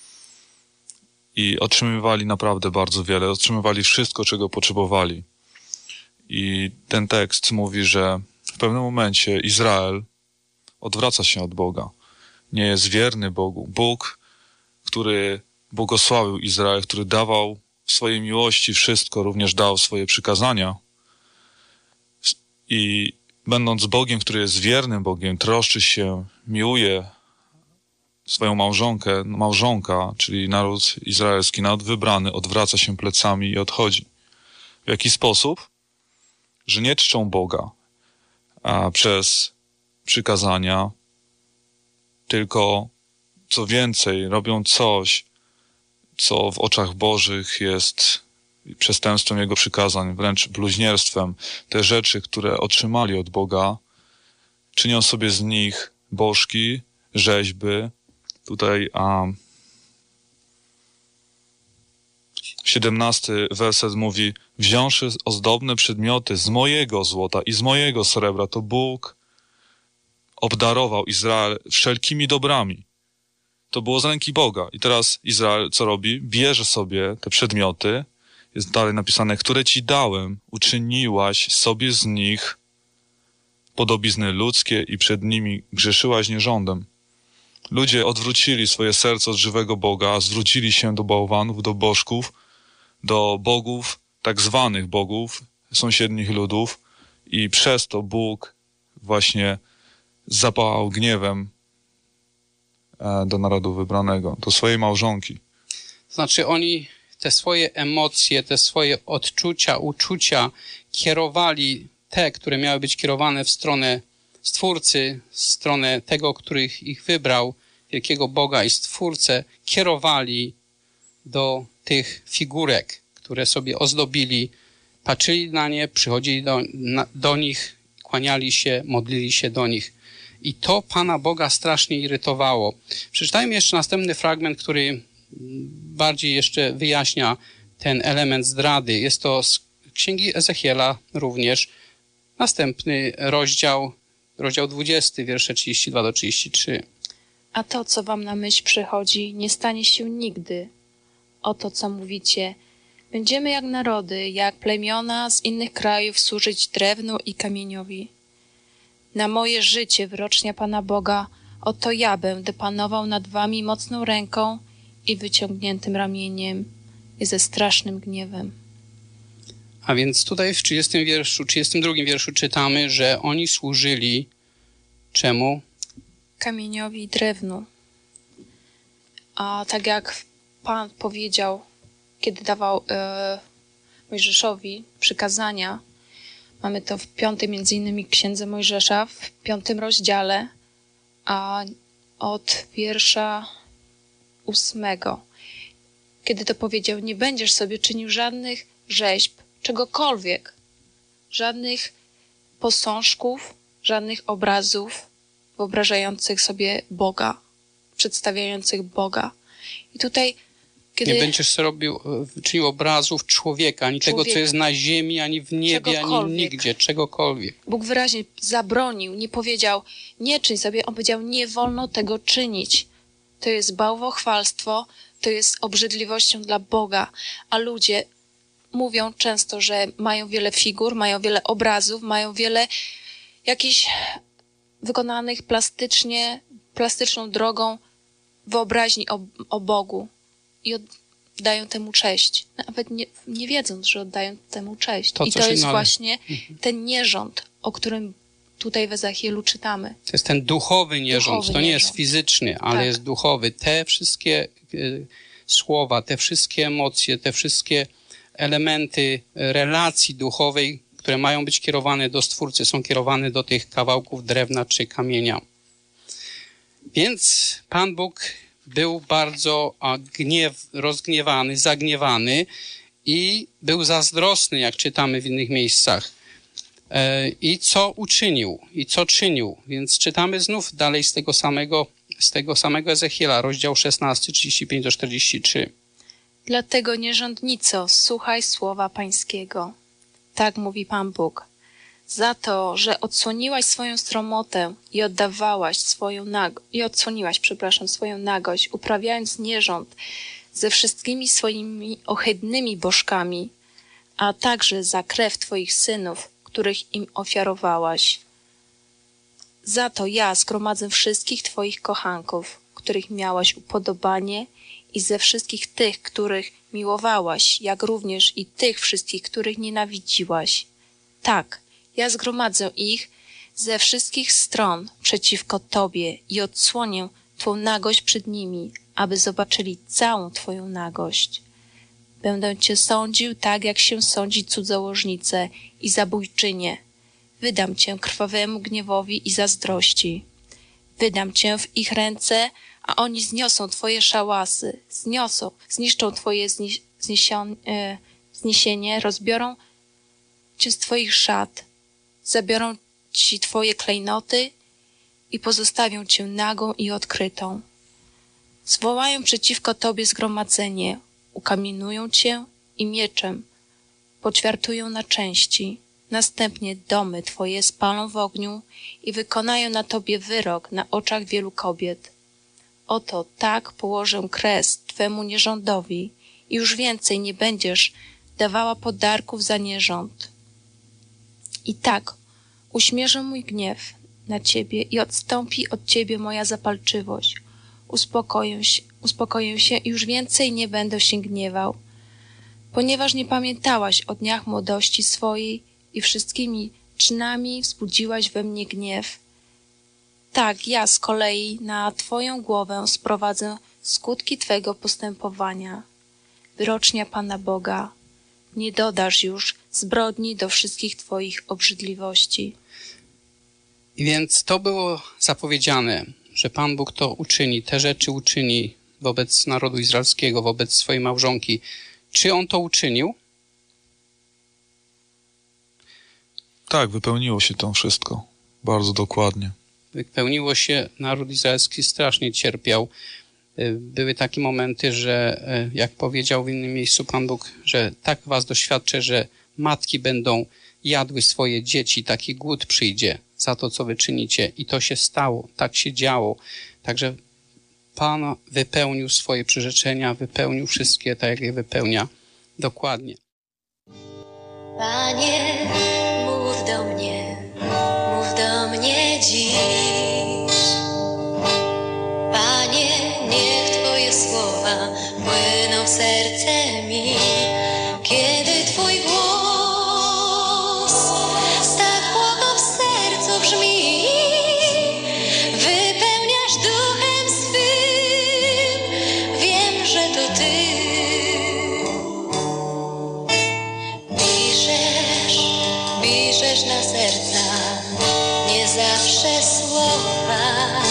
I otrzymywali naprawdę bardzo wiele. Otrzymywali wszystko, czego potrzebowali. I ten tekst mówi, że w pewnym momencie Izrael odwraca się od Boga. Nie jest wierny Bogu. Bóg, który błogosławił Izrael, który dawał w swojej miłości wszystko, również dał swoje przykazania. I będąc Bogiem, który jest wiernym Bogiem, troszczy się, miłuje swoją małżonka, czyli naród izraelski, naród wybrany, odwraca się plecami i odchodzi. W jaki sposób? Że nie czczą Boga przez przykazania, tylko co więcej, robią coś, co w oczach Bożych jest przestępstwem Jego przykazań, wręcz bluźnierstwem. Te rzeczy, które otrzymali od Boga, czynią sobie z nich bożki, rzeźby. Tutaj 17 werset mówi: wziąwszy ozdobne przedmioty z mojego złota i z mojego srebra, to Bóg obdarował Izrael wszelkimi dobrami. To było z ręki Boga. I teraz Izrael co robi? Bierze sobie te przedmioty, jest dalej napisane, które ci dałem, uczyniłaś sobie z nich podobizny ludzkie i przed nimi grzeszyłaś nierządem. Ludzie odwrócili swoje serce od żywego Boga, zwrócili się do bałwanów, do bożków, do bogów, tak zwanych bogów, sąsiednich ludów i przez to Bóg właśnie zapałał gniewem do narodu wybranego, do swojej małżonki. To znaczy oni te swoje emocje, te swoje odczucia, uczucia kierowali, te, które miały być kierowane w stronę Stwórcy, w stronę tego, który ich wybrał, wielkiego Boga i Stwórcę, kierowali do tych figurek, które sobie ozdobili, patrzyli na nie, przychodzili do nich, kłaniali się, modlili się do nich. I to Pana Boga strasznie irytowało. Przeczytajmy jeszcze następny fragment, który bardziej jeszcze wyjaśnia ten element zdrady. Jest to z Księgi Ezechiela również. Następny rozdział 20, wiersze 32-33. A to, co wam na myśl przychodzi, nie stanie się nigdy. Oto, co mówicie. Będziemy jak narody, jak plemiona z innych krajów służyć drewnu i kamieniowi. Na moje życie, wyrocznia Pana Boga, oto ja będę panował nad wami mocną ręką i wyciągniętym ramieniem i ze strasznym gniewem. A więc tutaj w 32 wierszu czytamy, że oni służyli czemu? Kamieniowi i drewnu. A tak jak Pan powiedział, kiedy dawał Mojżeszowi przykazania, mamy to w 5 między innymi Księdze Mojżesza, w 5 rozdziale, a od wiersza 8. Kiedy to powiedział, nie będziesz sobie czynił żadnych rzeźb, czegokolwiek, żadnych posążków, żadnych obrazów wyobrażających sobie Boga, przedstawiających Boga. I tutaj Kiedy nie będziesz czynił obrazów człowieka, ani tego, co jest na ziemi, ani w niebie, ani nigdzie, czegokolwiek. Bóg wyraźnie zabronił, nie powiedział, nie czyń sobie, on powiedział, nie wolno tego czynić. To jest bałwochwalstwo, to jest obrzydliwością dla Boga, a ludzie mówią często, że mają wiele figur, mają wiele obrazów, mają wiele jakichś wykonanych plastyczną drogą wyobraźni o Bogu i oddają temu cześć. Nawet nie wiedząc, że oddają temu cześć. I to jest właśnie ten nierząd, o którym tutaj w Ezechielu czytamy. To jest ten duchowy nierząd. To nie jest fizyczny, ale jest duchowy. Te wszystkie słowa, te wszystkie emocje, te wszystkie elementy relacji duchowej, które mają być kierowane do Stwórcy, są kierowane do tych kawałków drewna czy kamienia. Więc Pan Bóg był bardzo rozgniewany, zagniewany i był zazdrosny, jak czytamy w innych miejscach. I co uczynił? I co czynił? Więc czytamy znów dalej z tego samego Ezechiela, rozdział 16, 35-43. Dlatego nierządnico, słuchaj słowa Pańskiego. Tak mówi Pan Bóg. Za to, że odsłoniłaś swoją stromotę i odsłoniłaś swoją nagość, uprawiając nierząd ze wszystkimi swoimi ohydnymi bożkami, a także za krew Twoich synów, których im ofiarowałaś. Za to ja zgromadzę wszystkich Twoich kochanków, których miałaś upodobanie, i ze wszystkich tych, których miłowałaś, jak również i tych wszystkich, których nienawidziłaś. Tak, ja zgromadzę ich ze wszystkich stron przeciwko Tobie i odsłonię Twą nagość przed nimi, aby zobaczyli całą Twoją nagość. Będę Cię sądził tak, jak się sądzi cudzołożnicę i zabójczynię. Wydam Cię krwawemu gniewowi i zazdrości. Wydam Cię w ich ręce, a oni zniosą Twoje szałasy, zniszczą Twoje zniesienie, rozbiorą Cię z Twoich szat, zabiorą Ci Twoje klejnoty i pozostawią Cię nagą i odkrytą. Zwołają przeciwko Tobie zgromadzenie, ukamienują Cię i mieczem poćwiartują na części. Następnie domy Twoje spalą w ogniu i wykonają na Tobie wyrok na oczach wielu kobiet. Oto tak położę kres Twemu nierządowi i już więcej nie będziesz dawała podarków za nierząd. I tak uśmierzę mój gniew na Ciebie i odstąpi od Ciebie moja zapalczywość. Uspokoję się i już więcej nie będę się gniewał, ponieważ nie pamiętałaś o dniach młodości swojej i wszystkimi czynami wzbudziłaś we mnie gniew. Tak, ja z kolei na Twoją głowę sprowadzę skutki Twego postępowania. Wyrocznia Pana Boga. Nie dodasz już zbrodni do wszystkich Twoich obrzydliwości. I więc to było zapowiedziane, że Pan Bóg to uczyni, te rzeczy uczyni wobec narodu izraelskiego, wobec swojej małżonki. Czy On to uczynił? Tak, wypełniło się to wszystko. Bardzo dokładnie. Wypełniło się, naród izraelski strasznie cierpiał. Były takie momenty, że jak powiedział w innym miejscu Pan Bóg, że tak was doświadczę, że matki będą jadły swoje dzieci, taki głód przyjdzie za to, co wy czynicie. I to się stało, tak się działo. Także Pan wypełnił swoje przyrzeczenia, wypełnił wszystkie tak, jak je wypełnia dokładnie. Panie, mów do mnie dziś. Panie, niech Twoje słowa płyną w serce mi, kiedy Twój głos tak błogo w sercu brzmi. Wypełniasz duchem swym, wiem, że to Ty. Piszesz na serca nie zawsze słowa.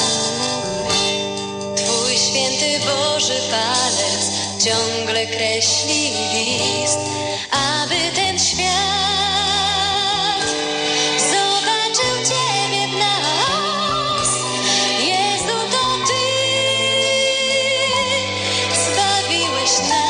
Twój święty Boży palec ciągle kreśli list, aby ten świat zobaczył Ciebie w nas. Jezu, to Ty zbawiłeś nas.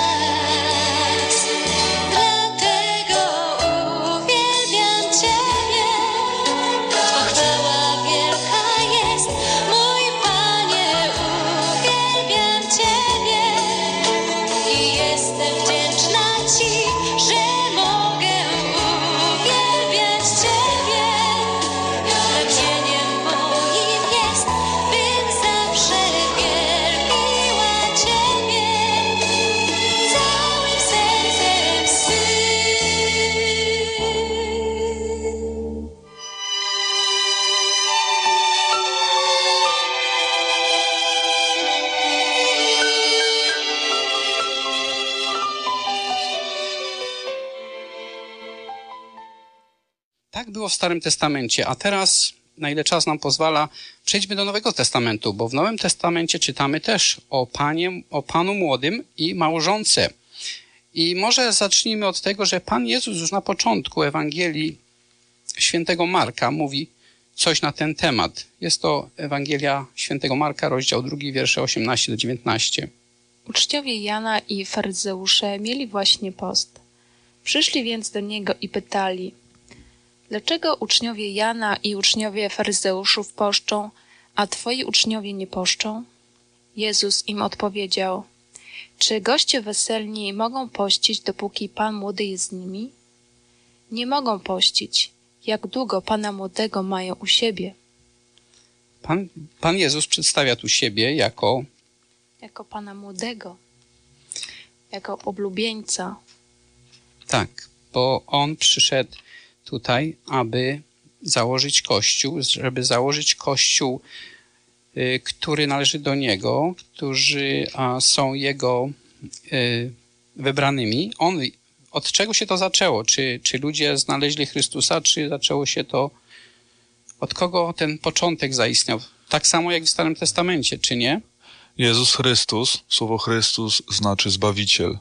Tak było w Starym Testamencie, a teraz, na ile czas nam pozwala, przejdźmy do Nowego Testamentu, bo w Nowym Testamencie czytamy też o Panu młodym i małżonce. I może zacznijmy od tego, że Pan Jezus już na początku Ewangelii Świętego Marka mówi coś na ten temat. Jest to Ewangelia Świętego Marka, rozdział 2, wiersze 18-19. Uczniowie Jana i faryzeusze mieli właśnie post. Przyszli więc do niego i pytali: dlaczego uczniowie Jana i uczniowie faryzeuszów poszczą, a twoi uczniowie nie poszczą? Jezus im odpowiedział: czy goście weselni mogą pościć, dopóki Pan młody jest z nimi? Nie mogą pościć. Jak długo Pana młodego mają u siebie? Pan Jezus przedstawia tu siebie jako Pana młodego, jako oblubieńca. Tak, bo On przyszedł tutaj, aby założyć Kościół, żeby założyć Kościół, który należy do Niego, którzy są Jego wybranymi. Od czego się to zaczęło? Czy ludzie znaleźli Chrystusa, czy zaczęło się to, od kogo ten początek zaistniał? Tak samo jak w Starym Testamencie, czy nie? Jezus Chrystus, słowo Chrystus znaczy Zbawiciel.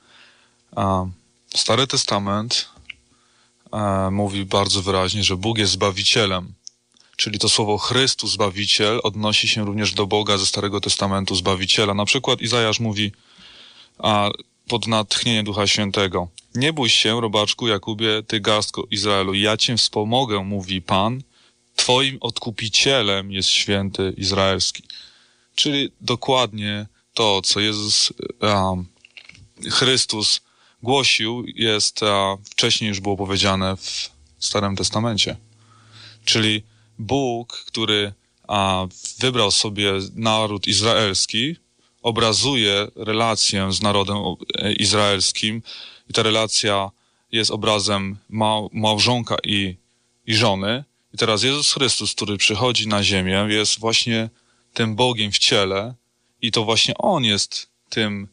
Stary Testament mówi bardzo wyraźnie, że Bóg jest Zbawicielem. Czyli to słowo Chrystus, Zbawiciel, odnosi się również do Boga ze Starego Testamentu, Zbawiciela. Na przykład Izajasz mówi pod natchnieniem Ducha Świętego: nie bój się, robaczku Jakubie, ty garstko Izraelu, ja cię wspomogę, mówi Pan, twoim odkupicielem jest święty izraelski. Czyli dokładnie to, co Jezus Chrystus głosił, jest wcześniej już było powiedziane w Starym Testamencie. Czyli Bóg, który wybrał sobie naród izraelski, obrazuje relację z narodem izraelskim i ta relacja jest obrazem małżonka i żony. I teraz Jezus Chrystus, który przychodzi na ziemię, jest właśnie tym Bogiem w ciele i to właśnie On jest tym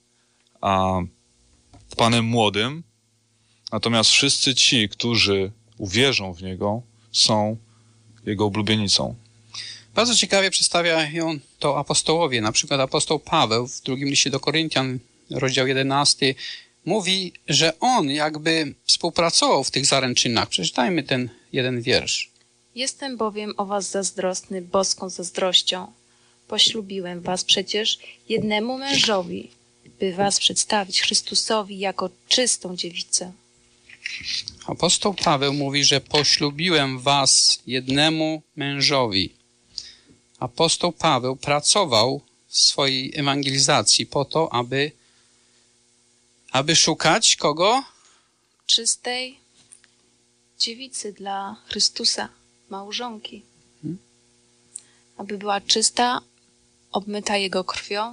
Panem młodym, natomiast wszyscy ci, którzy uwierzą w Niego, są Jego oblubienicą. Bardzo ciekawie przedstawiają to apostołowie. Na przykład apostoł Paweł w drugim liście do Koryntian, rozdział 11, mówi, że on jakby współpracował w tych zaręczynach. Przeczytajmy ten jeden wiersz. Jestem bowiem o was zazdrosny boską zazdrością. Poślubiłem was przecież jednemu mężowi, by was przedstawić Chrystusowi jako czystą dziewicę. Apostoł Paweł mówi, że poślubiłem was jednemu mężowi. Apostoł Paweł pracował w swojej ewangelizacji po to, aby szukać kogo? Czystej dziewicy dla Chrystusa, małżonki. Aby była czysta, obmyta Jego krwią.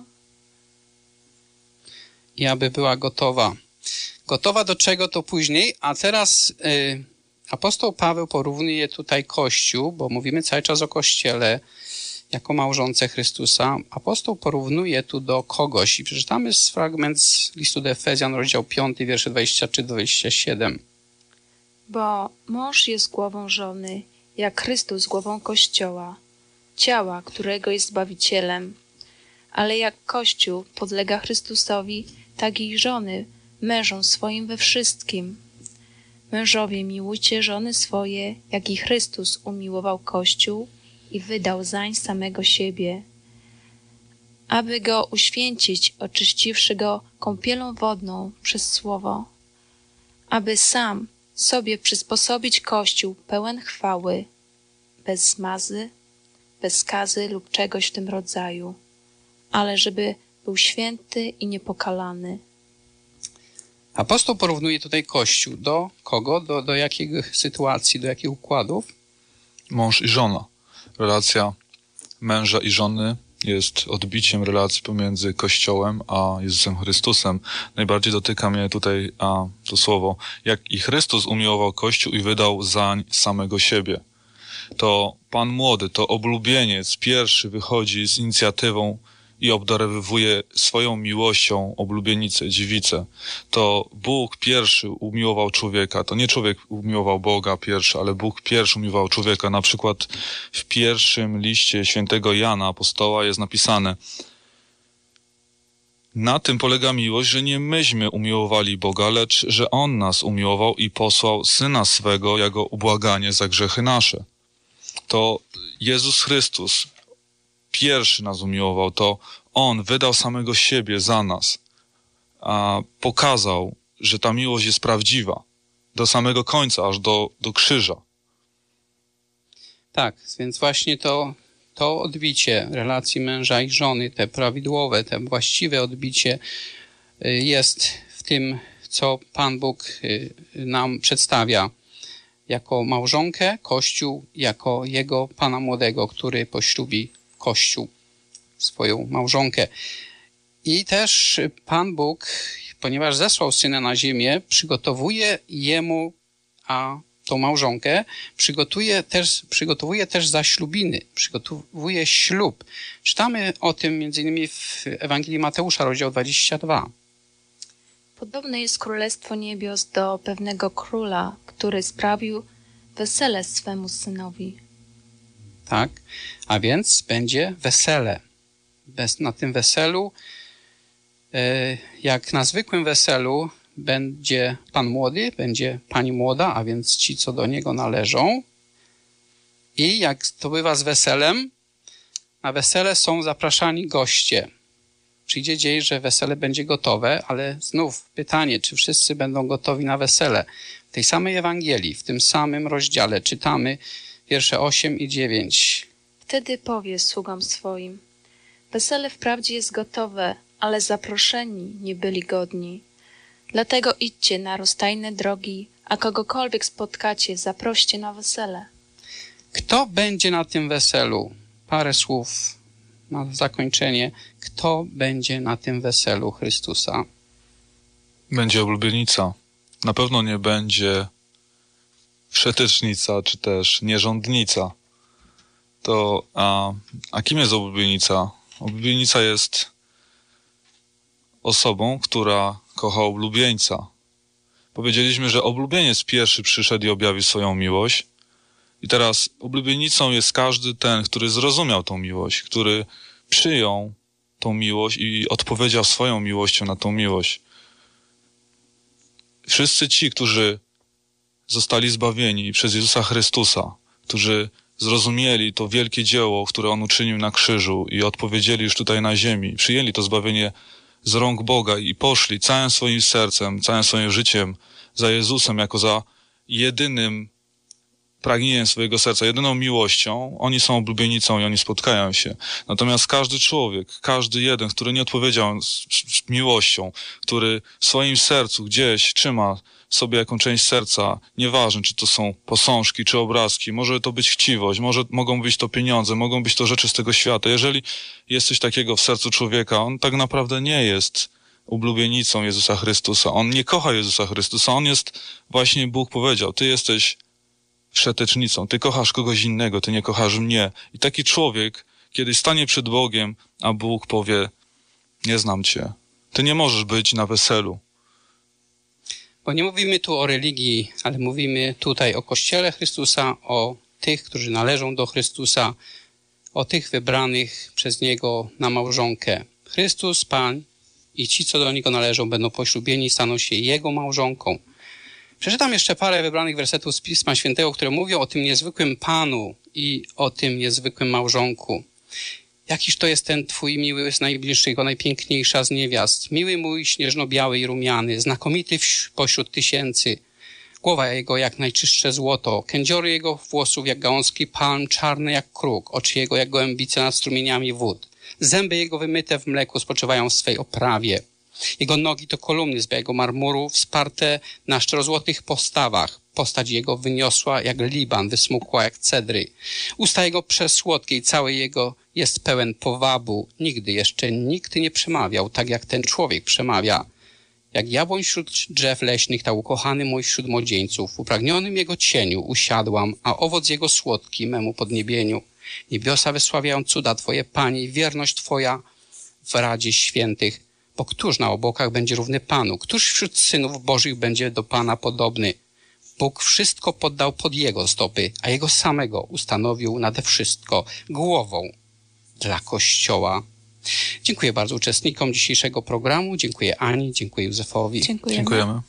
I aby była gotowa. Gotowa do czego to później, a teraz apostoł Paweł porównuje tutaj Kościół, bo mówimy cały czas o Kościele jako małżonce Chrystusa. Apostoł porównuje tu do kogoś i przeczytamy fragment z listu do Efezjan, rozdział 5, wiersze 23-27. Bo mąż jest głową żony, jak Chrystus głową Kościoła, ciała, którego jest Zbawicielem. Ale jak Kościół podlega Chrystusowi, tak i żony mężom swoim we wszystkim. Mężowie, miłujcie żony swoje, jak i Chrystus umiłował Kościół i wydał zań samego siebie, aby go uświęcić, oczyściwszy go kąpielą wodną przez słowo, aby sam sobie przysposobić Kościół pełen chwały, bez zmazy, bez skazy lub czegoś w tym rodzaju, ale żeby był święty i niepokalany. Apostoł porównuje tutaj Kościół do kogo? Do jakiej sytuacji, do jakich układów? Mąż i żona. Relacja męża i żony jest odbiciem relacji pomiędzy Kościołem a Jezusem Chrystusem. Najbardziej dotyka mnie tutaj to słowo, jak i Chrystus umiłował Kościół i wydał zań samego siebie. To Pan młody, to oblubieniec pierwszy wychodzi z inicjatywą i obdarowuje swoją miłością oblubienicę, dziewicę. To Bóg pierwszy umiłował człowieka. To nie człowiek umiłował Boga pierwszy, ale Bóg pierwszy umiłował człowieka. Na przykład w pierwszym liście świętego Jana, apostoła, jest napisane: na tym polega miłość, że nie myśmy umiłowali Boga, lecz że On nas umiłował i posłał Syna swego jako ubłaganie za grzechy nasze. To Jezus Chrystus pierwszy nas umiłował, to On wydał samego siebie za nas, a pokazał, że ta miłość jest prawdziwa do samego końca, aż do krzyża. Tak, więc właśnie to odbicie relacji męża i żony, te prawidłowe, te właściwe odbicie jest w tym, co Pan Bóg nam przedstawia jako małżonkę, Kościół, jako Jego Pana młodego, który poślubi Kościół, swoją małżonkę. I też Pan Bóg, ponieważ zesłał Syna na ziemię, przygotowuje Jemu, a tą małżonkę, przygotowuje też zaślubiny, przygotowuje ślub. Czytamy o tym m.in. w Ewangelii Mateusza, rozdział 22. Podobne jest Królestwo Niebios do pewnego króla, który sprawił wesele swemu synowi. Tak, a więc będzie wesele. Na tym weselu, jak na zwykłym weselu, będzie pan młody, będzie pani młoda, a więc ci, co do niego należą. I jak to bywa z weselem, na wesele są zapraszani goście. Przyjdzie dzień, że wesele będzie gotowe, ale znów pytanie, czy wszyscy będą gotowi na wesele. W tej samej Ewangelii, w tym samym rozdziale czytamy wiersze 8 i 9. Wtedy powie sługom swoim: wesele wprawdzie jest gotowe, ale zaproszeni nie byli godni. Dlatego idźcie na rozstajne drogi, a kogokolwiek spotkacie, zaproście na wesele. Kto będzie na tym weselu? Parę słów na zakończenie. Kto będzie na tym weselu Chrystusa? Będzie oblubienica. Na pewno nie będzie wszetecznica, czy też nierządnica. A kim jest oblubienica? Oblubienica jest osobą, która kocha oblubieńca. Powiedzieliśmy, że oblubieniec pierwszy przyszedł i objawił swoją miłość. I teraz oblubienicą jest każdy ten, który zrozumiał tą miłość, który przyjął tą miłość i odpowiedział swoją miłością na tą miłość. Wszyscy ci, którzy zostali zbawieni przez Jezusa Chrystusa, którzy zrozumieli to wielkie dzieło, które On uczynił na krzyżu i odpowiedzieli już tutaj na ziemi, przyjęli to zbawienie z rąk Boga i poszli całym swoim sercem, całym swoim życiem za Jezusem jako za jedynym pragnieniem swojego serca, jedyną miłością, oni są oblubienicą i oni spotkają się. Natomiast każdy człowiek, każdy jeden, który nie odpowiedział z miłością, który w swoim sercu gdzieś trzyma sobie jaką część serca, nieważne, czy to są posążki, czy obrazki, może to być chciwość, mogą być to pieniądze, mogą być to rzeczy z tego świata. Jeżeli jest coś takiego w sercu człowieka, on tak naprawdę nie jest oblubienicą Jezusa Chrystusa. On nie kocha Jezusa Chrystusa. On jest, właśnie Bóg powiedział, ty jesteś wszetecznicą, ty kochasz kogoś innego, ty nie kochasz mnie. I taki człowiek kiedyś stanie przed Bogiem, a Bóg powie: nie znam cię. Ty nie możesz być na weselu. Bo nie mówimy tu o religii, ale mówimy tutaj o Kościele Chrystusa, o tych, którzy należą do Chrystusa, o tych wybranych przez Niego na małżonkę. Chrystus, Pan i ci, co do Niego należą, będą poślubieni i staną się Jego małżonką. Przeczytam jeszcze parę wybranych wersetów z Pisma Świętego, które mówią o tym niezwykłym Panu i o tym niezwykłym małżonku. Jakiż to jest ten Twój miły z najbliższych, najpiękniejsza z niewiast. Miły mój, śnieżno-biały i rumiany, znakomity pośród tysięcy. Głowa jego jak najczystsze złoto, kędziory jego włosów jak gałązki palm, czarne jak kruk, oczy jego jak gołębice nad strumieniami wód. Zęby jego wymyte w mleku spoczywają w swej oprawie. Jego nogi to kolumny z białego marmuru, wsparte na szczerozłotych postawach. Postać jego wyniosła jak Liban, wysmukła jak cedry. Usta jego przesłodkie i cały jego jest pełen powabu. Nigdy jeszcze nikt nie przemawiał tak, jak ten człowiek przemawia. Jak jabłoń wśród drzew leśnych, tak ukochany mój wśród młodzieńców. W upragnionym jego cieniu usiadłam, a owoc jego słodki memu podniebieniu. Niebiosa wysławiają cuda Twoje, Panie, i wierność Twoja w Radzie Świętych, bo któż na obłokach będzie równy Panu? Któż wśród synów Bożych będzie do Pana podobny? Bóg wszystko poddał pod Jego stopy, a Jego samego ustanowił nade wszystko głową dla Kościoła. Dziękuję bardzo uczestnikom dzisiejszego programu. Dziękuję Ani, dziękuję Józefowi. Dziękujemy.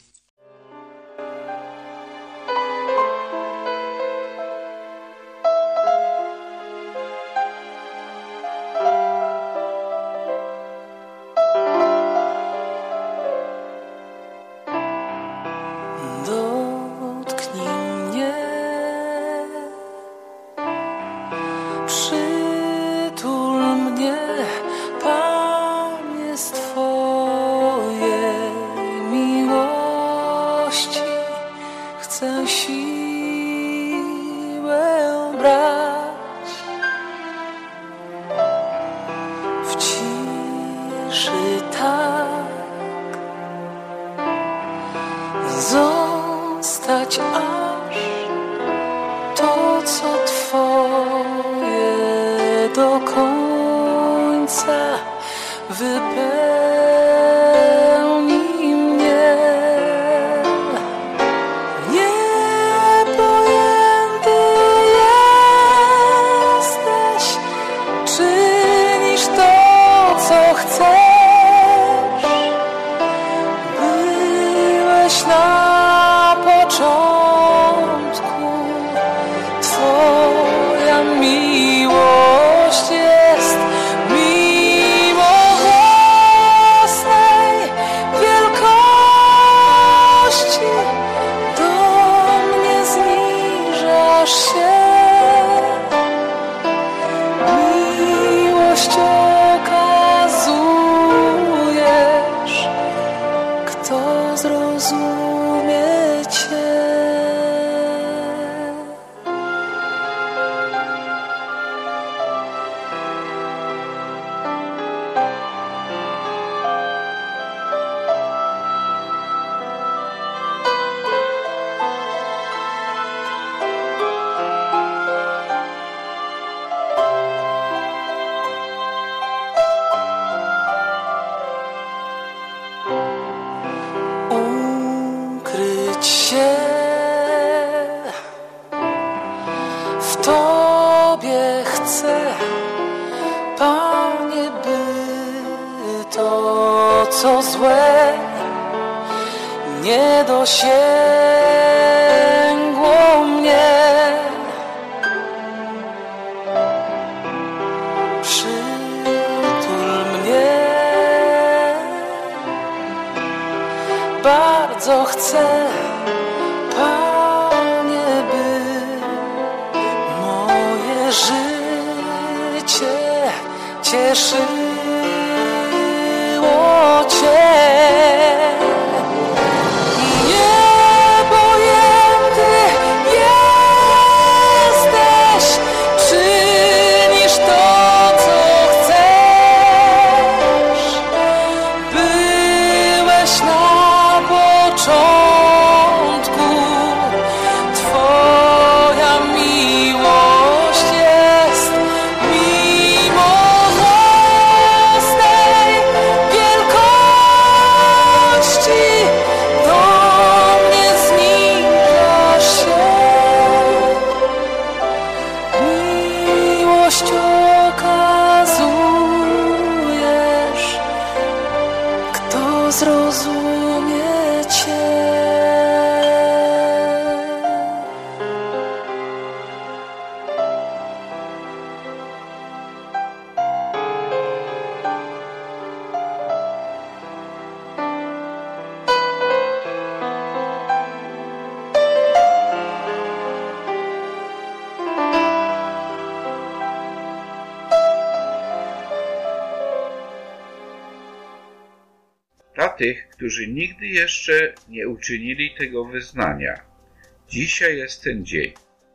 Dla tych, którzy nigdy jeszcze nie uczynili tego wyznania, dzisiaj jest ten dzień.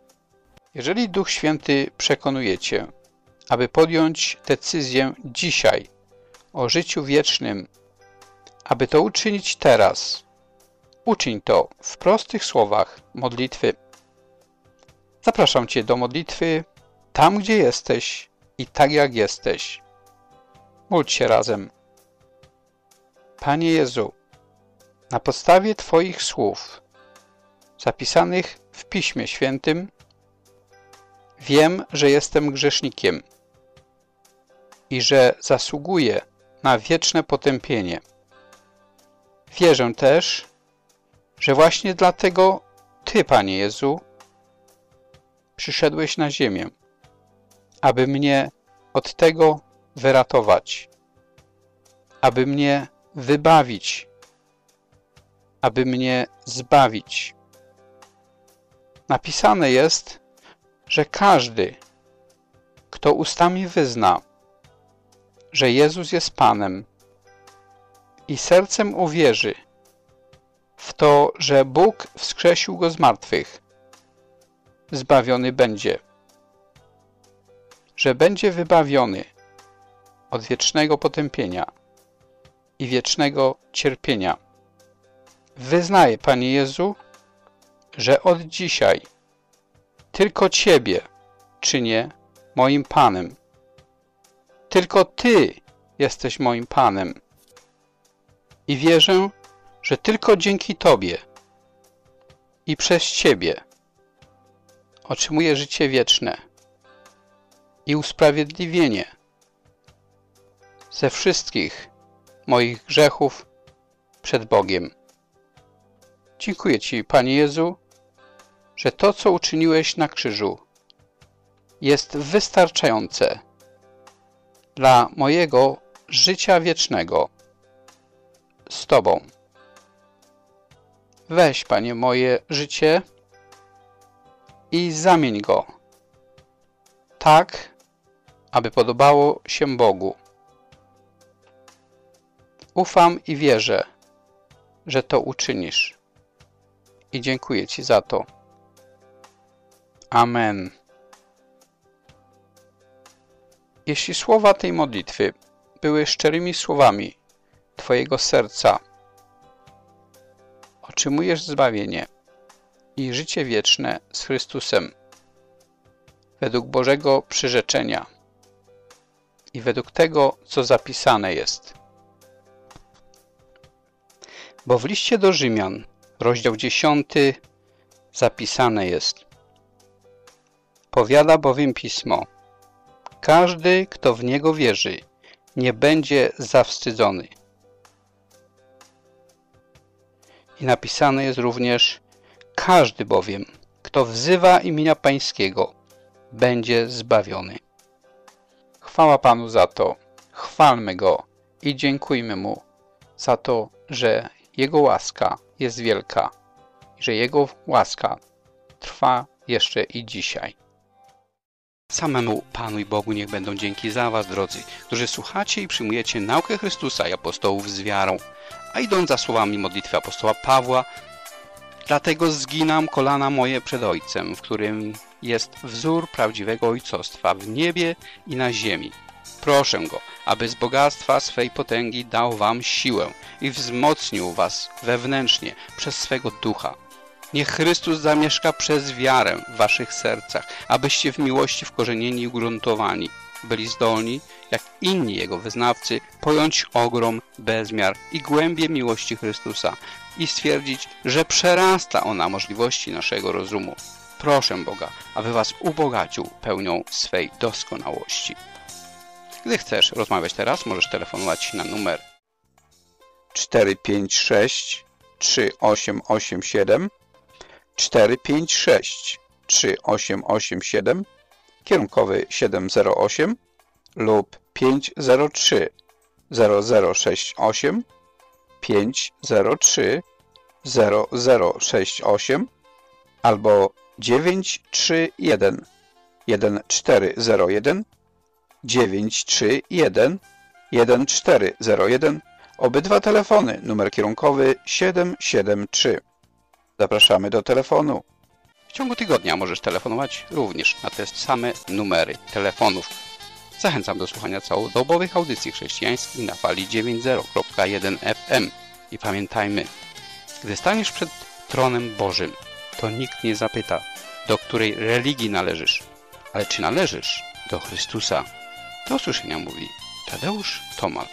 Jeżeli Duch Święty przekonuje Cię, aby podjąć decyzję dzisiaj o życiu wiecznym, aby to uczynić teraz, uczyń to w prostych słowach modlitwy. Zapraszam Cię do modlitwy tam, gdzie jesteś i tak jak jesteś. Módl się razem. Panie Jezu, na podstawie Twoich słów zapisanych w Piśmie Świętym wiem, że jestem grzesznikiem i że zasługuję na wieczne potępienie. Wierzę też, że właśnie dlatego Ty, Panie Jezu, przyszedłeś na ziemię, aby mnie od tego wyratować, aby mnie wybawić, aby mnie zbawić. Napisane jest, że każdy, kto ustami wyzna, że Jezus jest Panem i sercem uwierzy w to, że Bóg wskrzesił Go z martwych, zbawiony będzie, że będzie wybawiony od wiecznego potępienia i wiecznego cierpienia. Wyznaję, Panie Jezu, że od dzisiaj tylko Ciebie czynię moim Panem. Tylko Ty jesteś moim Panem. I wierzę, że tylko dzięki Tobie i przez Ciebie otrzymuję życie wieczne i usprawiedliwienie ze wszystkich moich grzechów przed Bogiem. Dziękuję Ci, Panie Jezu, że to, co uczyniłeś na krzyżu, jest wystarczające dla mojego życia wiecznego z Tobą. Weź, Panie, moje życie i zamień go tak, aby podobało się Bogu. Ufam i wierzę, że to uczynisz. I dziękuję Ci za to. Amen. Jeśli słowa tej modlitwy były szczerymi słowami Twojego serca, otrzymujesz zbawienie i życie wieczne z Chrystusem według Bożego przyrzeczenia i według tego, co zapisane jest. Bo w liście do Rzymian, rozdział 10, zapisane jest: powiada bowiem Pismo, każdy, kto w Niego wierzy, nie będzie zawstydzony. I napisane jest również: każdy bowiem, kto wzywa imienia Pańskiego, będzie zbawiony. Chwała Panu za to, chwalmy Go i dziękujmy Mu za to, że Jego łaska jest wielka i że Jego łaska trwa jeszcze i dzisiaj. Samemu Panu i Bogu niech będą dzięki za Was, drodzy, którzy słuchacie i przyjmujecie naukę Chrystusa i apostołów z wiarą, a idąc za słowami modlitwy apostoła Pawła, dlatego zginam kolana moje przed Ojcem, w którym jest wzór prawdziwego ojcostwa w niebie i na ziemi. Proszę Go, aby z bogactwa swej potęgi dał Wam siłę i wzmocnił Was wewnętrznie przez swego Ducha. Niech Chrystus zamieszka przez wiarę w Waszych sercach, abyście w miłości wkorzenieni i ugruntowani byli zdolni, jak inni Jego wyznawcy, pojąć ogrom, bezmiar i głębię miłości Chrystusa i stwierdzić, że przerasta ona możliwości naszego rozumu. Proszę Boga, aby Was ubogacił pełnią swej doskonałości. Gdy chcesz rozmawiać teraz, możesz telefonować na numer 456 3887 456 3887, kierunkowy 708 lub 503 0068 503 0068 albo 931 1401 931 1401. Obydwa telefony, numer kierunkowy 773. Zapraszamy do telefonu. W ciągu tygodnia możesz telefonować również na te same numery telefonów. Zachęcam do słuchania całodobowych audycji chrześcijańskich na fali 90.1 FM. I pamiętajmy, gdy staniesz przed tronem Bożym, to nikt nie zapyta, do której religii należysz, ale czy należysz do Chrystusa. Do usłyszenia mówi Tadeusz Tomal.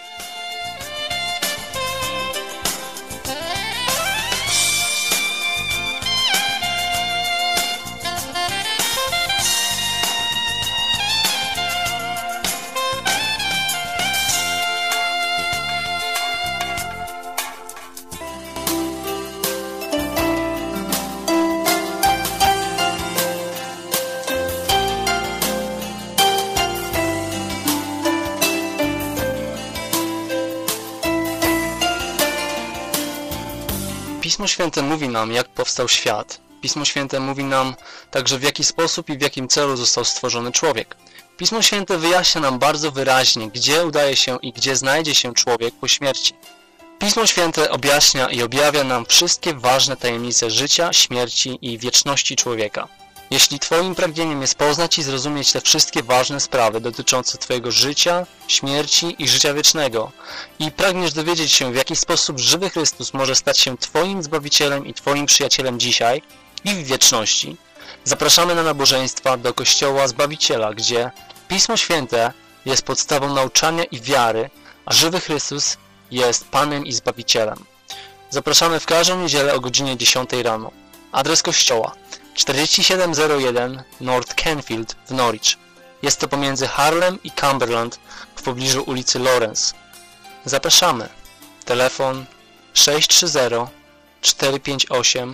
Pismo Święte mówi nam, jak powstał świat. Pismo Święte mówi nam także, w jaki sposób i w jakim celu został stworzony człowiek. Pismo Święte wyjaśnia nam bardzo wyraźnie, gdzie udaje się i gdzie znajdzie się człowiek po śmierci. Pismo Święte objaśnia i objawia nam wszystkie ważne tajemnice życia, śmierci i wieczności człowieka. Jeśli Twoim pragnieniem jest poznać i zrozumieć te wszystkie ważne sprawy dotyczące Twojego życia, śmierci i życia wiecznego i pragniesz dowiedzieć się, w jaki sposób żywy Chrystus może stać się Twoim Zbawicielem i Twoim przyjacielem dzisiaj i w wieczności, zapraszamy na nabożeństwa do Kościoła Zbawiciela, gdzie Pismo Święte jest podstawą nauczania i wiary, a żywy Chrystus jest Panem i Zbawicielem. Zapraszamy w każdą niedzielę o godzinie 10 rano. Adres kościoła: 4701 North Canfield w Norwich. Jest to pomiędzy Harlem i Cumberland w pobliżu ulicy Lawrence. Zapraszamy. Telefon 630 458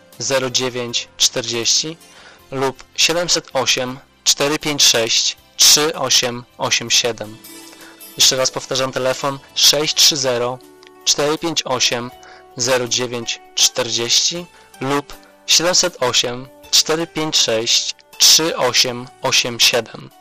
0940 lub 708 456 3887. Jeszcze raz powtarzam, telefon 630 458 0940 lub 708 456 3887.